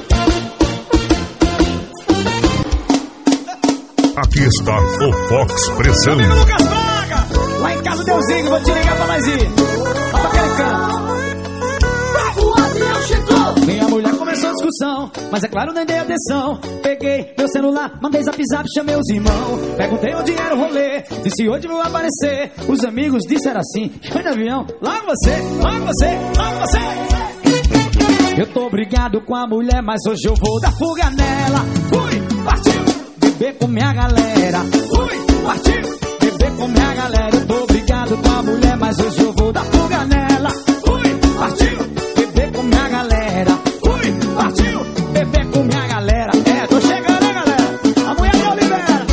Aqui está o Fox Pressão. Meu amigo Lucas Braga. Lá em casa deu zinho, vou te ligar pra nós ir. Lá pra aquele canto. O avião chegou. Minha mulher começou a discussão, mas é claro, nem dei atenção. Peguei meu celular, mandei zap zap, chamei os irmãos. Perguntei onde era o rolê, disse hoje vou aparecer. Os amigos disseram assim, foi no avião, logo você, logo você, logo você. Eu tô brigado com a mulher, mas hoje eu vou dar fuga nela. Fui, partiu, beber com minha galera. Fui, partiu, beber com minha galera. Eu tô brigado com a mulher, mas hoje eu vou dar fuga nela. Fui, partiu, beber com minha galera. Fui, partiu, beber com minha galera. É, tô chegando, hein, galera? A mulher de Oliveira.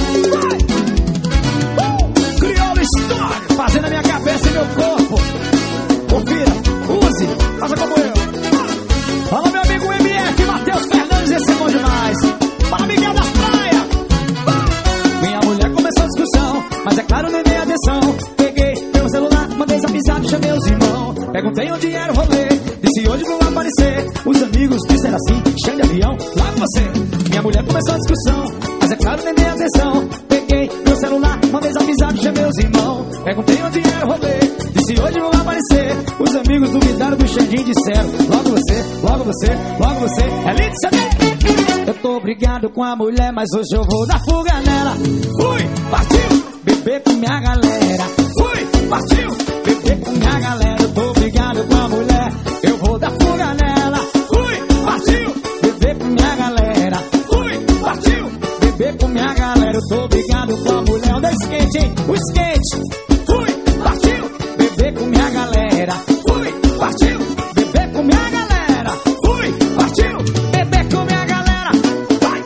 Vai! Crioulo Story, fazendo a minha cabeça e meu corpo. Confira, use, faça como eu. Fala, meu amigo MF, Matheus Fernandes, esse é bom demais. Fala, Miguel das Praias. Minha mulher começou a discussão, mas é claro, nem dei atenção. Peguei meu celular, mandei zap zap, chamei os irmãos. Perguntei onde era o rolê, disse hoje vou aparecer. Os amigos disseram assim, chão de avião, lá com você. Minha mulher começou a discussão, mas é claro, nem dei atenção. Peguei meu celular, mandei zap zap, chamei os irmãos. Perguntei onde era o rolê, disse hoje vou aparecer. Os amigos duvidaram do Xandinho e disseram, logo você, logo você, logo você. É lindo saber. Eu tô brigado com a mulher, mas hoje eu vou dar fuga nela. Fui, partiu, beber com minha galera. Fui, partiu, beber com minha galera. Eu tô brigado com a mulher, eu vou dar fuga nela. Fui, partiu, beber com minha galera. Fui, partiu, beber com minha galera. Eu tô brigado com a mulher. Onde é o skate, hein? O skate. Fui, partiu, beber com minha galera. Fui, partiu, beber com minha galera. Fui, partiu, beber com minha galera. Vai!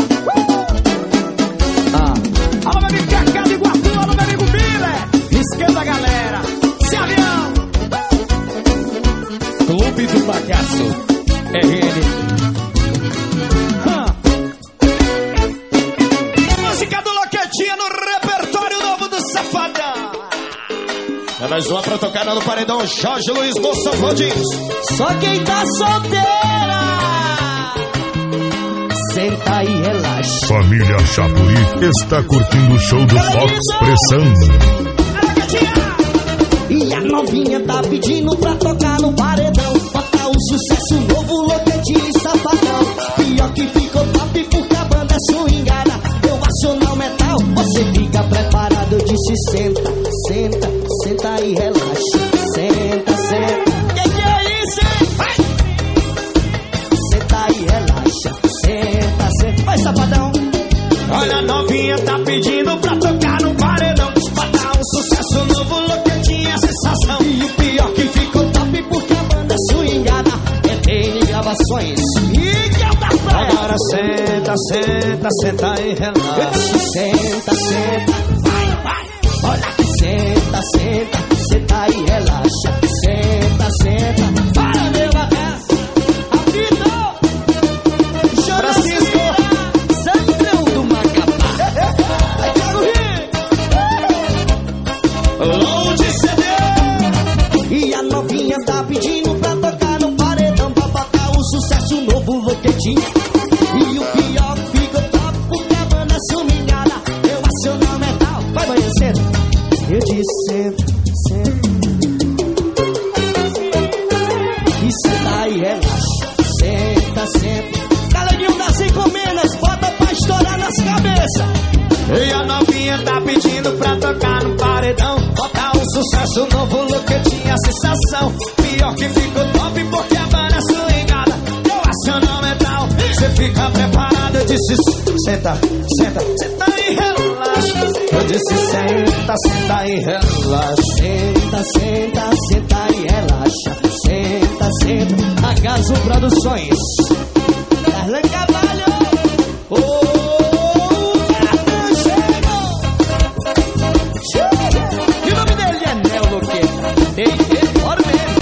Alô, meu amigo Cacá de Iguatu, alô, meu amigo Miller. Esquenta, galera. Se avião. Clube do Bagaço. RN. Música do Loquetinha no repertório novo do Safadão. É mais uma pra tocar no paredão. Jorge Luiz Bolsão Flodins. Só quem tá solteira, senta e relaxa. Família Chapuri está curtindo o show do Fox Pressão. E a novinha tá pedindo pra tocar no paredão. Bota um sucesso novo, Loquetinho e Safadão. Pior que ficou top porque a banda é swingada. Eu acionar o metal, você fica preparado. Eu disse senta, senta, senta e relaxa. Senta, senta. Que é isso, hein? Vai! Senta e relaxa. Senta, senta. Vai, Safadão. Olha, a novinha tá pedindo pra tocar no paredão. Bota um sucesso novo, Loquetinho é sensação. E o pior que ficou top porque a banda é swingada. Tem gravações e que é o da praia. Agora senta, senta, senta e relaxa. Senta, senta, vai, vai. Olha que senta, senta, senta e relaxa. Senta, senta, para meu atrás. Apito, Francisco, Sandrão do Macapá. Aí Thiago Rio. Load CD. E a novinha tá pedindo pra tocar no paredão. Pra botar um sucesso novo, Loquetinho. E o pior ficou top porque a banda é sumilhada. Eu aciono o metal, vai banho cedo. Eu disse senta, disse senta, senta, senta e relaxa. Eu disse senta, senta e relaxa. Senta, senta, senta e relaxa. Senta, senta. Acaso Produções. Carla Cavalho. Oh, chega. E o nome dele é Nelo Luqueta. Ei, bora mesmo.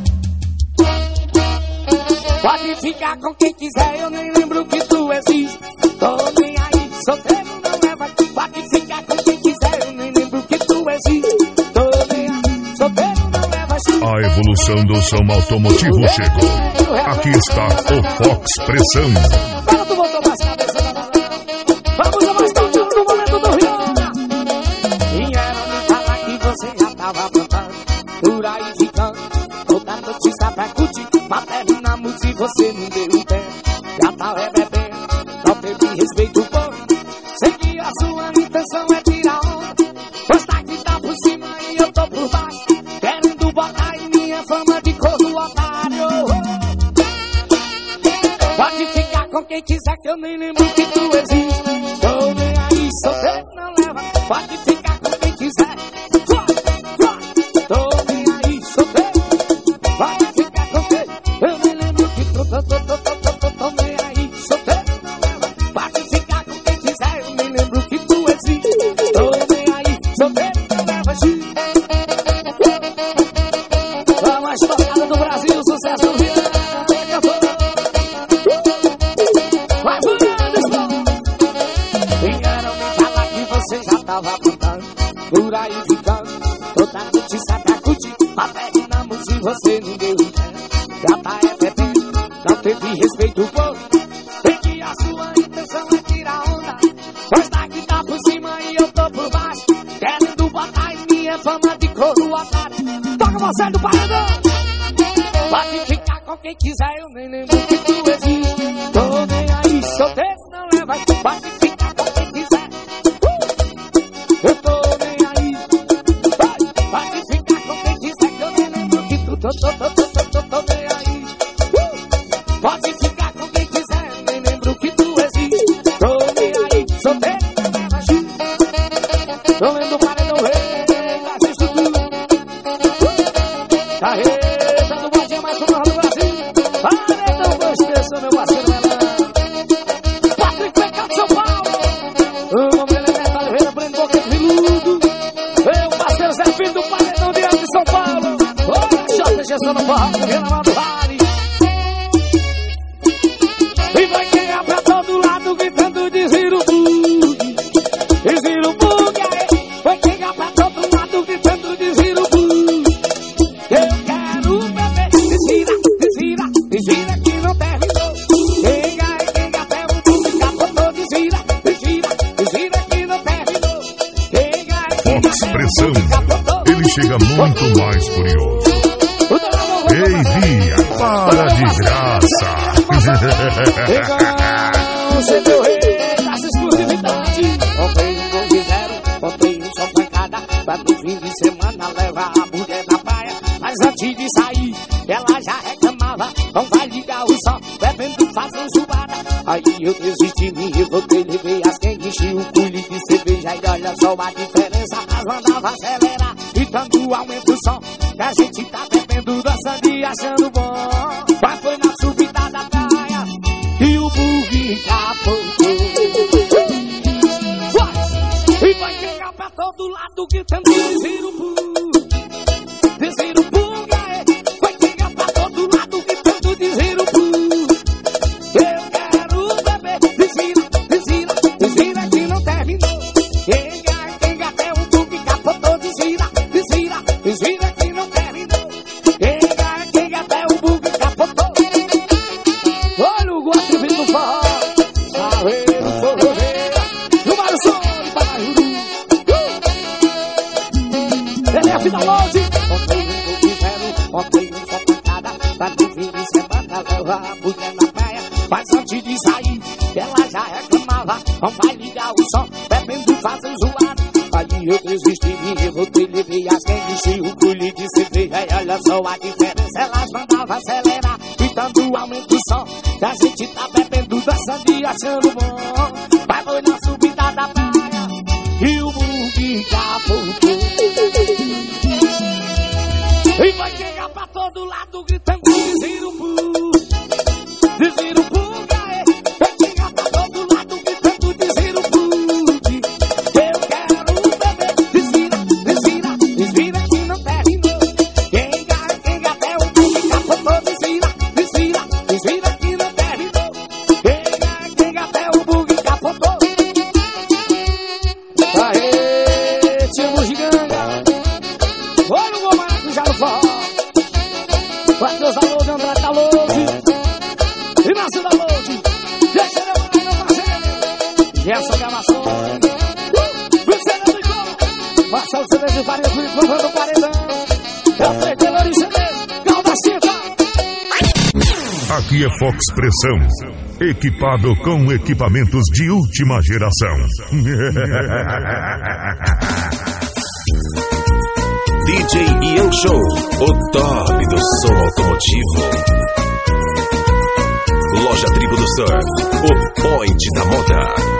Pode ficar com quem quiser, eu nem lembro que tu existe. Tô nem aí, solteiro não leva. Pode ficar com quem quiser, eu nem lembro que tu existe. Tô nem aí, solteiro não leva. A evolução do som automotivo chegou. Aqui está o Fox Pressão. Fala do botão mais cabeça da galera. Vamos a mais tocando no momento do Rihanna. Vieram me falar que você já tava cantando, por aí ficando. Toda notícia pra curtir, maternamos e você não deu tempo. Já tá bebendo, não teve respeito por. Sei que a sua intenção é tirar onda, pois tá que tá por cima e eu tô por baixo, querendo botar em minha fama de corno otário. Pode ficar com quem quiser que eu nem lembro que tu existe. Tô nem aí, solteiro não leva. Pode ficar com quem quiser. Tô nem aí, solteiro. Pode ficar com quem. Eu nem lembro que tô nem aí, solteiro não leva. Pode ficar com quem quiser. Eu nem lembro que tu existe. Tô nem aí, solteiro não leva. A mais tocada do Brasil, sucesso do Rio. Você já tava cantando, por aí ficando. Toda notícia pra curtir, maternamos e você não deu tempo. Já tá bebendo, não teve respeito por. Sei que a sua intenção é tirar onda, pois tá que tá por cima e eu tô por baixo, querendo botar em minha fama de corno otário. Toca você do paredão. Pode ficar com quem quiser, eu nem lembro que tu existe. Tô nem aí, solteiro não leva. Pode ficar com quem quiser. Eu tô nem aí. Pode ficar com quem quiser que eu nem lembro que tu tô nem aí. Pode ficar com quem quiser, eu nem lembro que tu existe. Tô nem aí, solteiro não leva chute. Tô vendo o paredão rei, assisto tudo. Carreta do Bodinha mais pro norte do Brasil. Paredão dois terços, meu parceiro Melão. Patrick Pecado, São Paulo. O nome dele é Neto Oliveira, Breno Boca de Viludo. Meu parceiro Zé Filho do Paredão de Arte de São Paulo. Olha, JG só no forró, Renato Vale. E vai ganhar pra todo lado, gritando de Zirubu. De Zirubu, vai chegar pra todo lado, gritando de Zirubu. Eu quero beber, desvira, desvira, desvira que não terminou. Chega até o mundo, capotou, desvira, desvira, desvira que não terminou. Fox Pressão, ele chega muito mais furioso. Ei, Bia, para de graça. Você deu rei dessa exclusividade. Comprei um gol de zero, comprei um só pancada. Pra no fim de semana levar a mulher na praia. Mas antes de sair, ela já reclamava. Não vai ligar o som, bebendo fazendo zoada. Aí eu desisti, me revoltei, levei as quentes, enchi um culho de cerveja. E olha só a diferença, mas mandava acelerar. Gritando aumenta o som, que a gente tá bebendo, dançando e achando bom. Mas foi na subida da praia que o buggy capotou. E vai chegar pra todo lado gritando de Zirubu. De Zirubu, vai chegar pra todo lado gritando de Zirubu. Eu quero beber, desvira, desvira, desvira que não terminou. Chega até o buggy capotou, desvira, desvira, desvira que não terminou. Chega até o buggy capotou. Olha o gosto vindo do forró. Saveiro, forrozeira, no Marussol e Parajuru. Ele é a vida longe. Comprei um gol de zero, comprei um só pancada. Pra no fim de semana levar a mulher na praia. Mas antes de sair, ela já reclamava. Não vai ligar o som, bebendo fazem zoada. Aí eu desisti, me revoltei, levei as quentes, enchi o culho de cerveja. E olha só a diferença, elas mandavam acelerar. Gritando aumenta o som, que a gente tá bebendo, dançando e achando bom. Vai foi na subida da praia e o bug capotou. E vai chegar pra todo lado gritando Desirubu, Desirubu, gaê. Vai chegar pra todo lado gritando Desirubu. Eu quero beber, desvira, desvira, desvira que não terminou. Quem até o bug capotou, desvira, desvira, desvira que não terminou. Quem até o bug capotou. Aê, tio Giganga. Olha o Gomaco já no forró. Matheus Alode, André Alode e Márcio da Alode. Deixa eu mandar meu parceiro Gerson Gamações, Luciano Nicole, Marcelo Cedes e vários filhos provando o paredão. É o Tretelor e Cedes, Calda Chica. Aqui é Fox Pressão, equipado com equipamentos de última geração. DJ Ian Show, o top do som automotivo. Loja Tribo do Surf, o point da moda.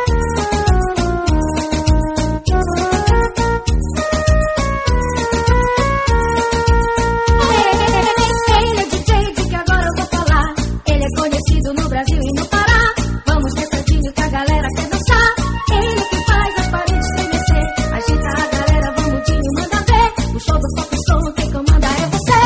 Ele é DJ de que agora eu vou falar. Ele é conhecido no Brasil e no Pará. Vamos dançadinho que a galera quer dançar. Ele que faz as paredes estremecer. Agita a galera, vamos de manda ver. O show do Pop Som, quem comanda é você.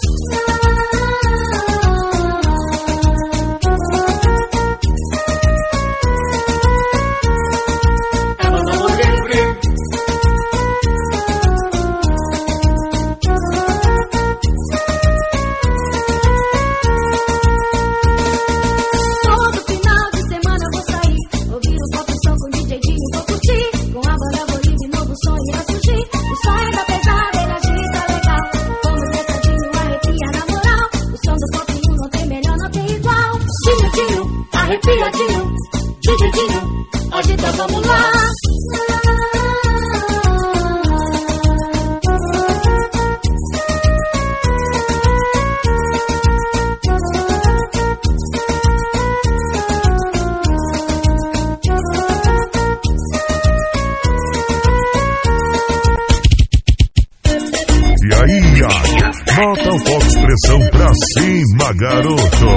Todo final de semana vou sair, ouvir o Pop Som com DJ Dinho, vou curtir. Com a banda Bolívia, novo som irá surgir. O som da pesada, ele agita legal. Como dançadinho, arrepia na moral. O som do Pop 1 não tem melhor, não tem igual. Dinho, arrepiadinho, DJ Dinho, agita, vamos lá. E aí, Iago, bota o Fox Pressão pra cima, garoto.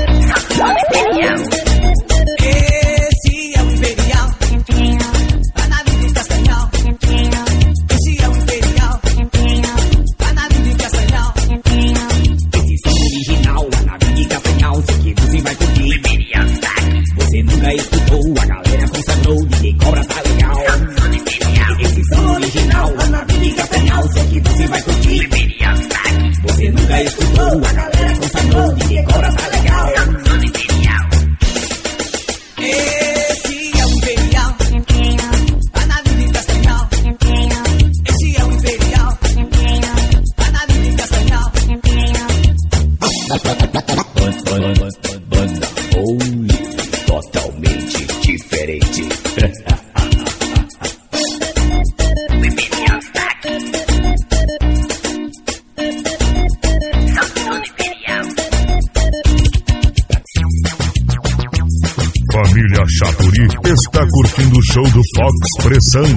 Esse é o Imperial, a nave de Castanhal. Esse é o Imperial, a nave de Castanhal. Esse som original, a nave de Castanhal. Sei que você vai curtir. Você nunca escutou, a galera consagrou. Ninguém cobra, tá legal. Esse som original, a nave de Castanhal. Sei que você vai curtir. Você nunca escutou, a galera consagrou. Ninguém cobra, tá legal. Esse é o Imperial, a nave de Castanhal. Esse é o Imperial, a nave de Castanhal. Banda Holy, totalmente diferente. Família Chapuri está curtindo o show do Fox Pressão.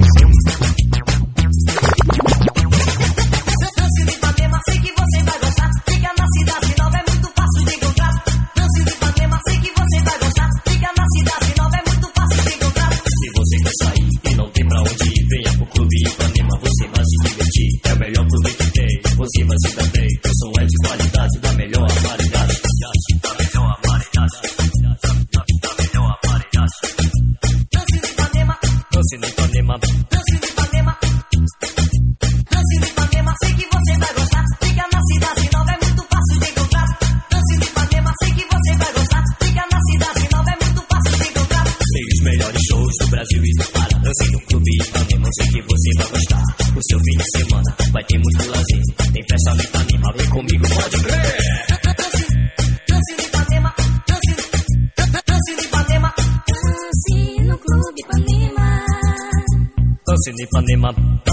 Dance de Ipanema, sei que você vai gostar. Fica na cidade nova, é muito fácil de encontrar. Dance de Ipanema, sei que você vai gostar. Fica na cidade nova, é muito fácil de encontrar. Se você quer sair e não tem pra onde ir, venha pro Clube Ipanema, você vai se divertir. É o melhor clube que tem, você vai se dar bem. O som é de qualidade, da melhor aparelhagem. Da melhor aparelhagem. Da melhor aparelhagem. Dance de Ipanema, Dance no Ipanema. dance de Ipanema. Dance de Ipanema, sei que você vai gostar. Fica na cidade nova, é muito fácil de encontrar. Dance de Ipanema, sei que você vai gostar. Fica na cidade nova, é muito fácil de encontrar. Tem os melhores shows do Brasil e do Pará. Dance no Clube Ipanema, sei que você vai gostar. O seu fim de semana vai ter muito lazer. Tem festa no Ipanema, vem comigo, pode crer. Dance de Ipanema, dance de Ipanema. Dance no Clube Ipanema. Dance no Ipanema.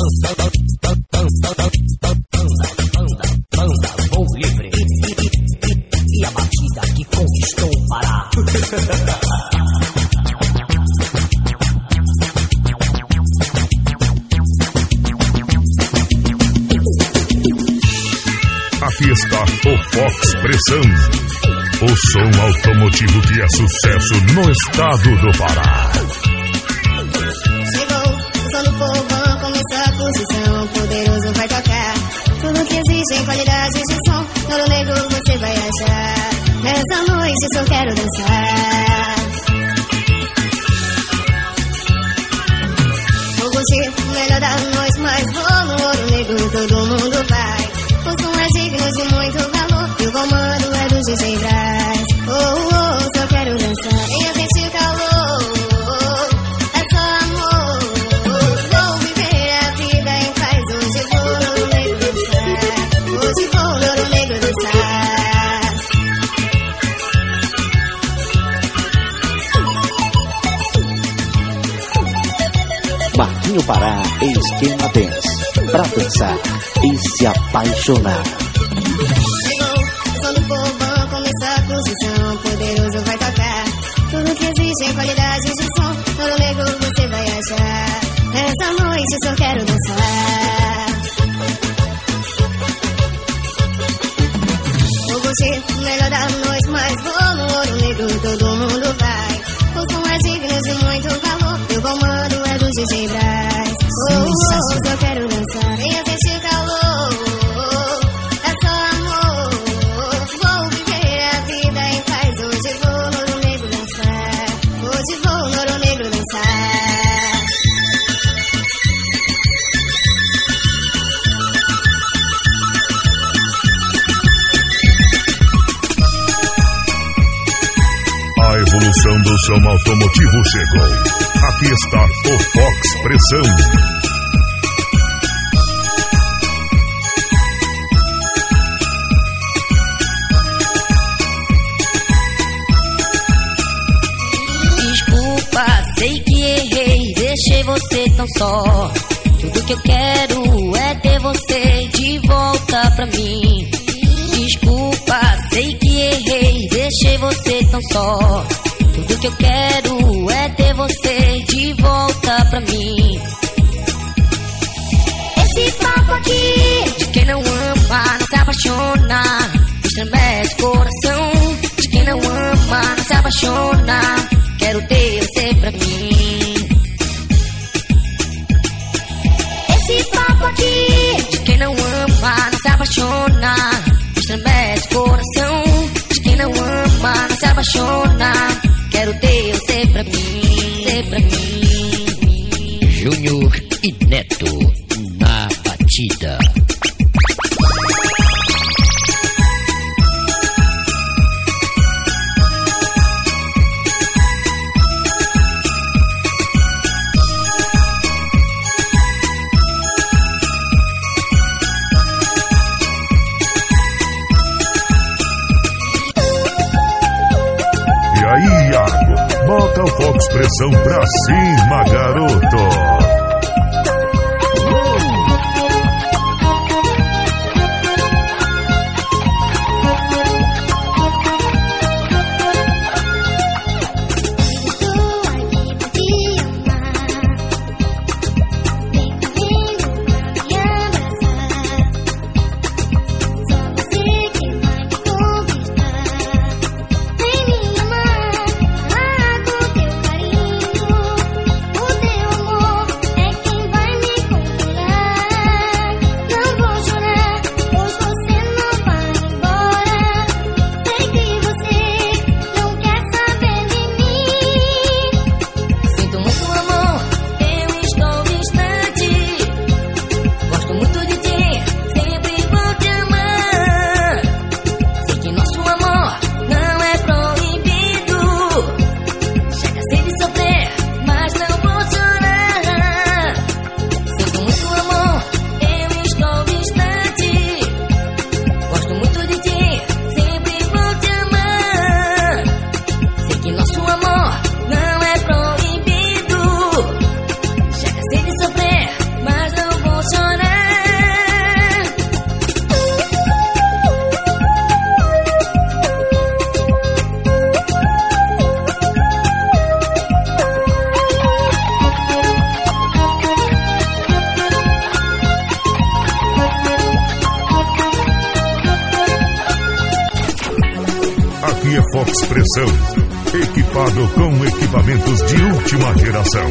Banda, voo livre. E a batida que conquistou o Pará. o Fox Pressão. O som automotivo que é sucesso no estado do Pará. Chegou o som do povão, começou a posição. Poderoso vai tocar tudo que existe em qualidade de som. Ouro negro você vai achar. Nessa noite só quero dançar. Vou curtir o melhor da noite, mas vou no Ouro Negro, todo mundo vai. O som é digno de muito valor e o comando é do DJ Braz. Oh, oh, só quero dançar. Venha sentir calor, é só amor. Vou viver a vida em paz. Hoje vou no Ouro Negro dançar. Hoje vou no Ouro Negro dançar. Marquinho Pará, Esquema Dance, pra dançar e se apaixonar. Chegou o som do povão, começou a posição. Poderoso vai tocar tudo que existe em qualidade de som. Ouro negro você vai achar. Nessa noite só quero dançar. Vou curtir o melhor da noite, mas vou no Ouro Negro, todo mundo vai. O som é digno de muito valor e o comando é do DJ Braz. Oh, oh, só quero dançar. Venha sentir calor, é só amor. Vou viver a vida em paz. Hoje vou no Ouro Negro dançar. Hoje vou no Ouro Negro dançar. A evolução do som automotivo chegou. Aqui está o Fox Pressão. Desculpa, sei que errei, deixei você tão só. Tudo que eu quero é ter você de volta pra mim. Desculpa, sei que errei, deixei você tão só. Tudo que eu quero é ter você de volta pra mim. Esse papo aqui de quem não ama, não se apaixona, estremece o coração. De quem não ama, não se apaixona, quero ter você pra mim. Esse papo aqui de quem não ama, não se apaixona, estremece o coração. De quem não ama, não se apaixona, quero ter você pra mim, você pra mim. Júnior e Neto na batida. E aí, Iago, bota o Fox Pressão pra cima, garoto. O teu amor Aqui é Fox Pressão, equipado com equipamentos de última geração.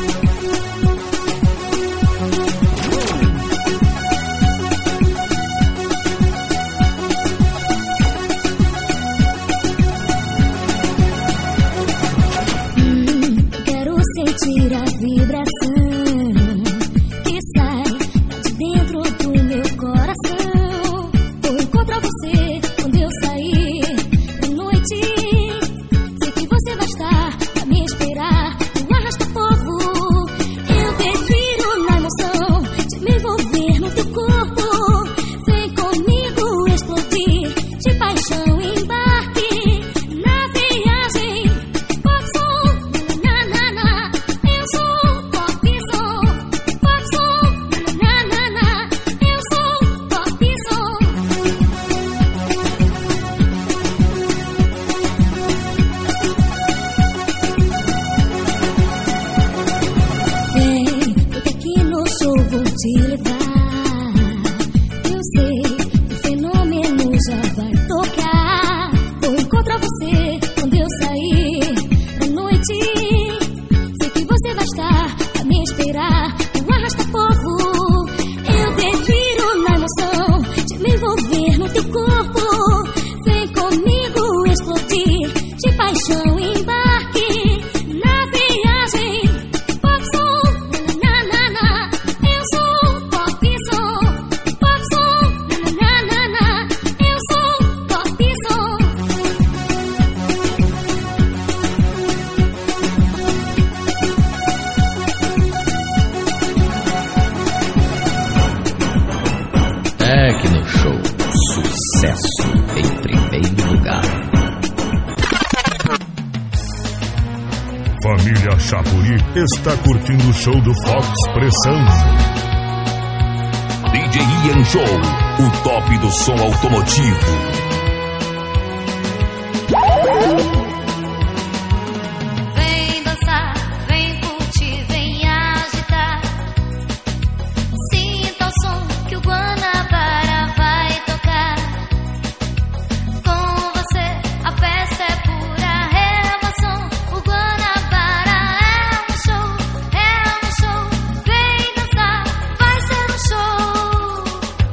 Quero sentir a vibração que sai de dentro do meu coração. Vou encontrar você quando eu sair da noite. Sei que você vai estar a me esperar no arrasta-povo. Eu prefiro na emoção de me envolver no teu corpo. Vem comigo explodir de paixão, embarque na viagem. Pop som, na na na, eu sou pop som. Pop som, na na na, eu sou pop som. Vem, porque aqui no show vou te levar. Eu sei que o fenômeno já vai tocar. Vou encontrar você quando eu sair da noite. Sei que você vai estar a me esperar no arrasta-povo. Eu prefiro na emoção de me envolver no teu corpo. Vem comigo explodir de paixão, embarque na viagem. Pop som, na na na, eu sou pop som. Pop som, na na na, eu sou pop som. Tecno Show, sucesso em primeiro lugar. Família Chapuri está curtindo o show do Fox Pressão. DJ Ian Show, o top do som automotivo. Vem dançar, vem curtir, vem agitar. Sinta o som que o Guanabara vai tocar. Com você a festa é pura emoção. O Guanabara é um show. Vem dançar, vai ser um show.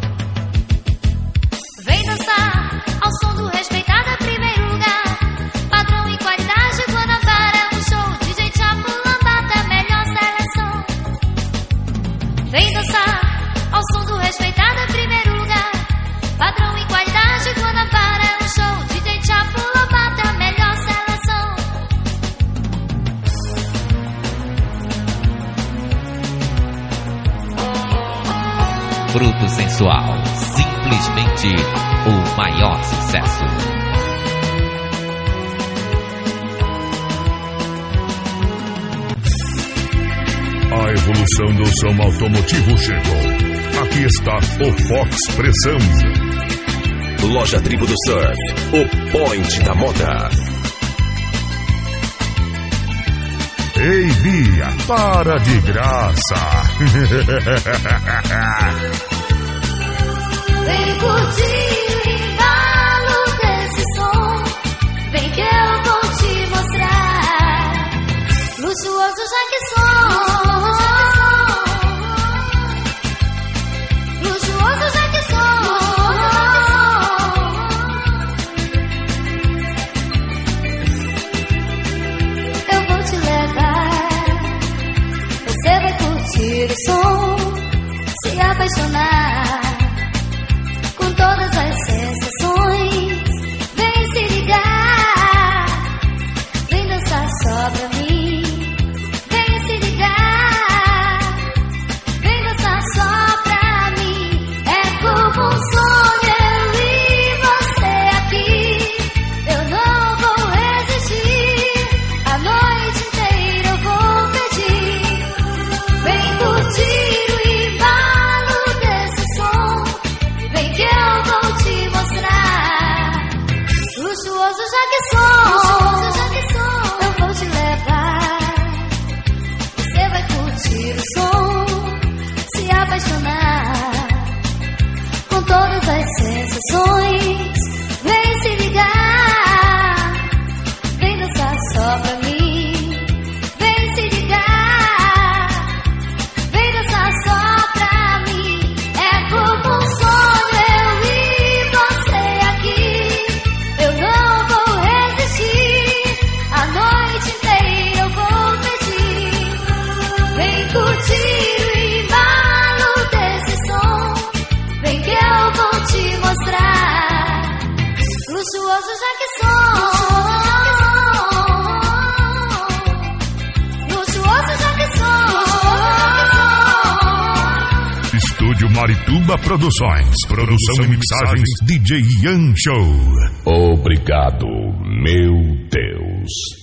Vem dançar ao som do respeitado em primeiro lugar. Padrão e qualidade, Guanabara é um show. DJ Chapo Lambata é a melhor seleção. Vem dançar ao som do respeitado em primeiro lugar. Padrão e qualidade, Guanabara é um show. DJ Chapo Lambata é a melhor seleção. Fruto sensual, simplesmente o maior sucesso. A evolução do som automotivo chegou. Aqui está o Fox Pressão. Loja Tribo do Surf, o point da moda. Ei, Bia, para de graça. Vem curtir o embalo desse som. Vem que eu vou te mostrar. Luxuoso já que sou. Luxuoso já que sou. Eu vou te levar. Você vai curtir o som, se apaixonar com todas as sensações. Vem se ligar, vem dançar só pra mim. Vem se ligar, vem dançar só pra mim. É como um sonho eu e você aqui. Eu não vou resistir, a noite inteira eu vou pedir. Vem curtir o embalo desse som. Estúdio Marituba Produções. Produção e mixagens DJ Ian Show. Obrigado, meu Deus.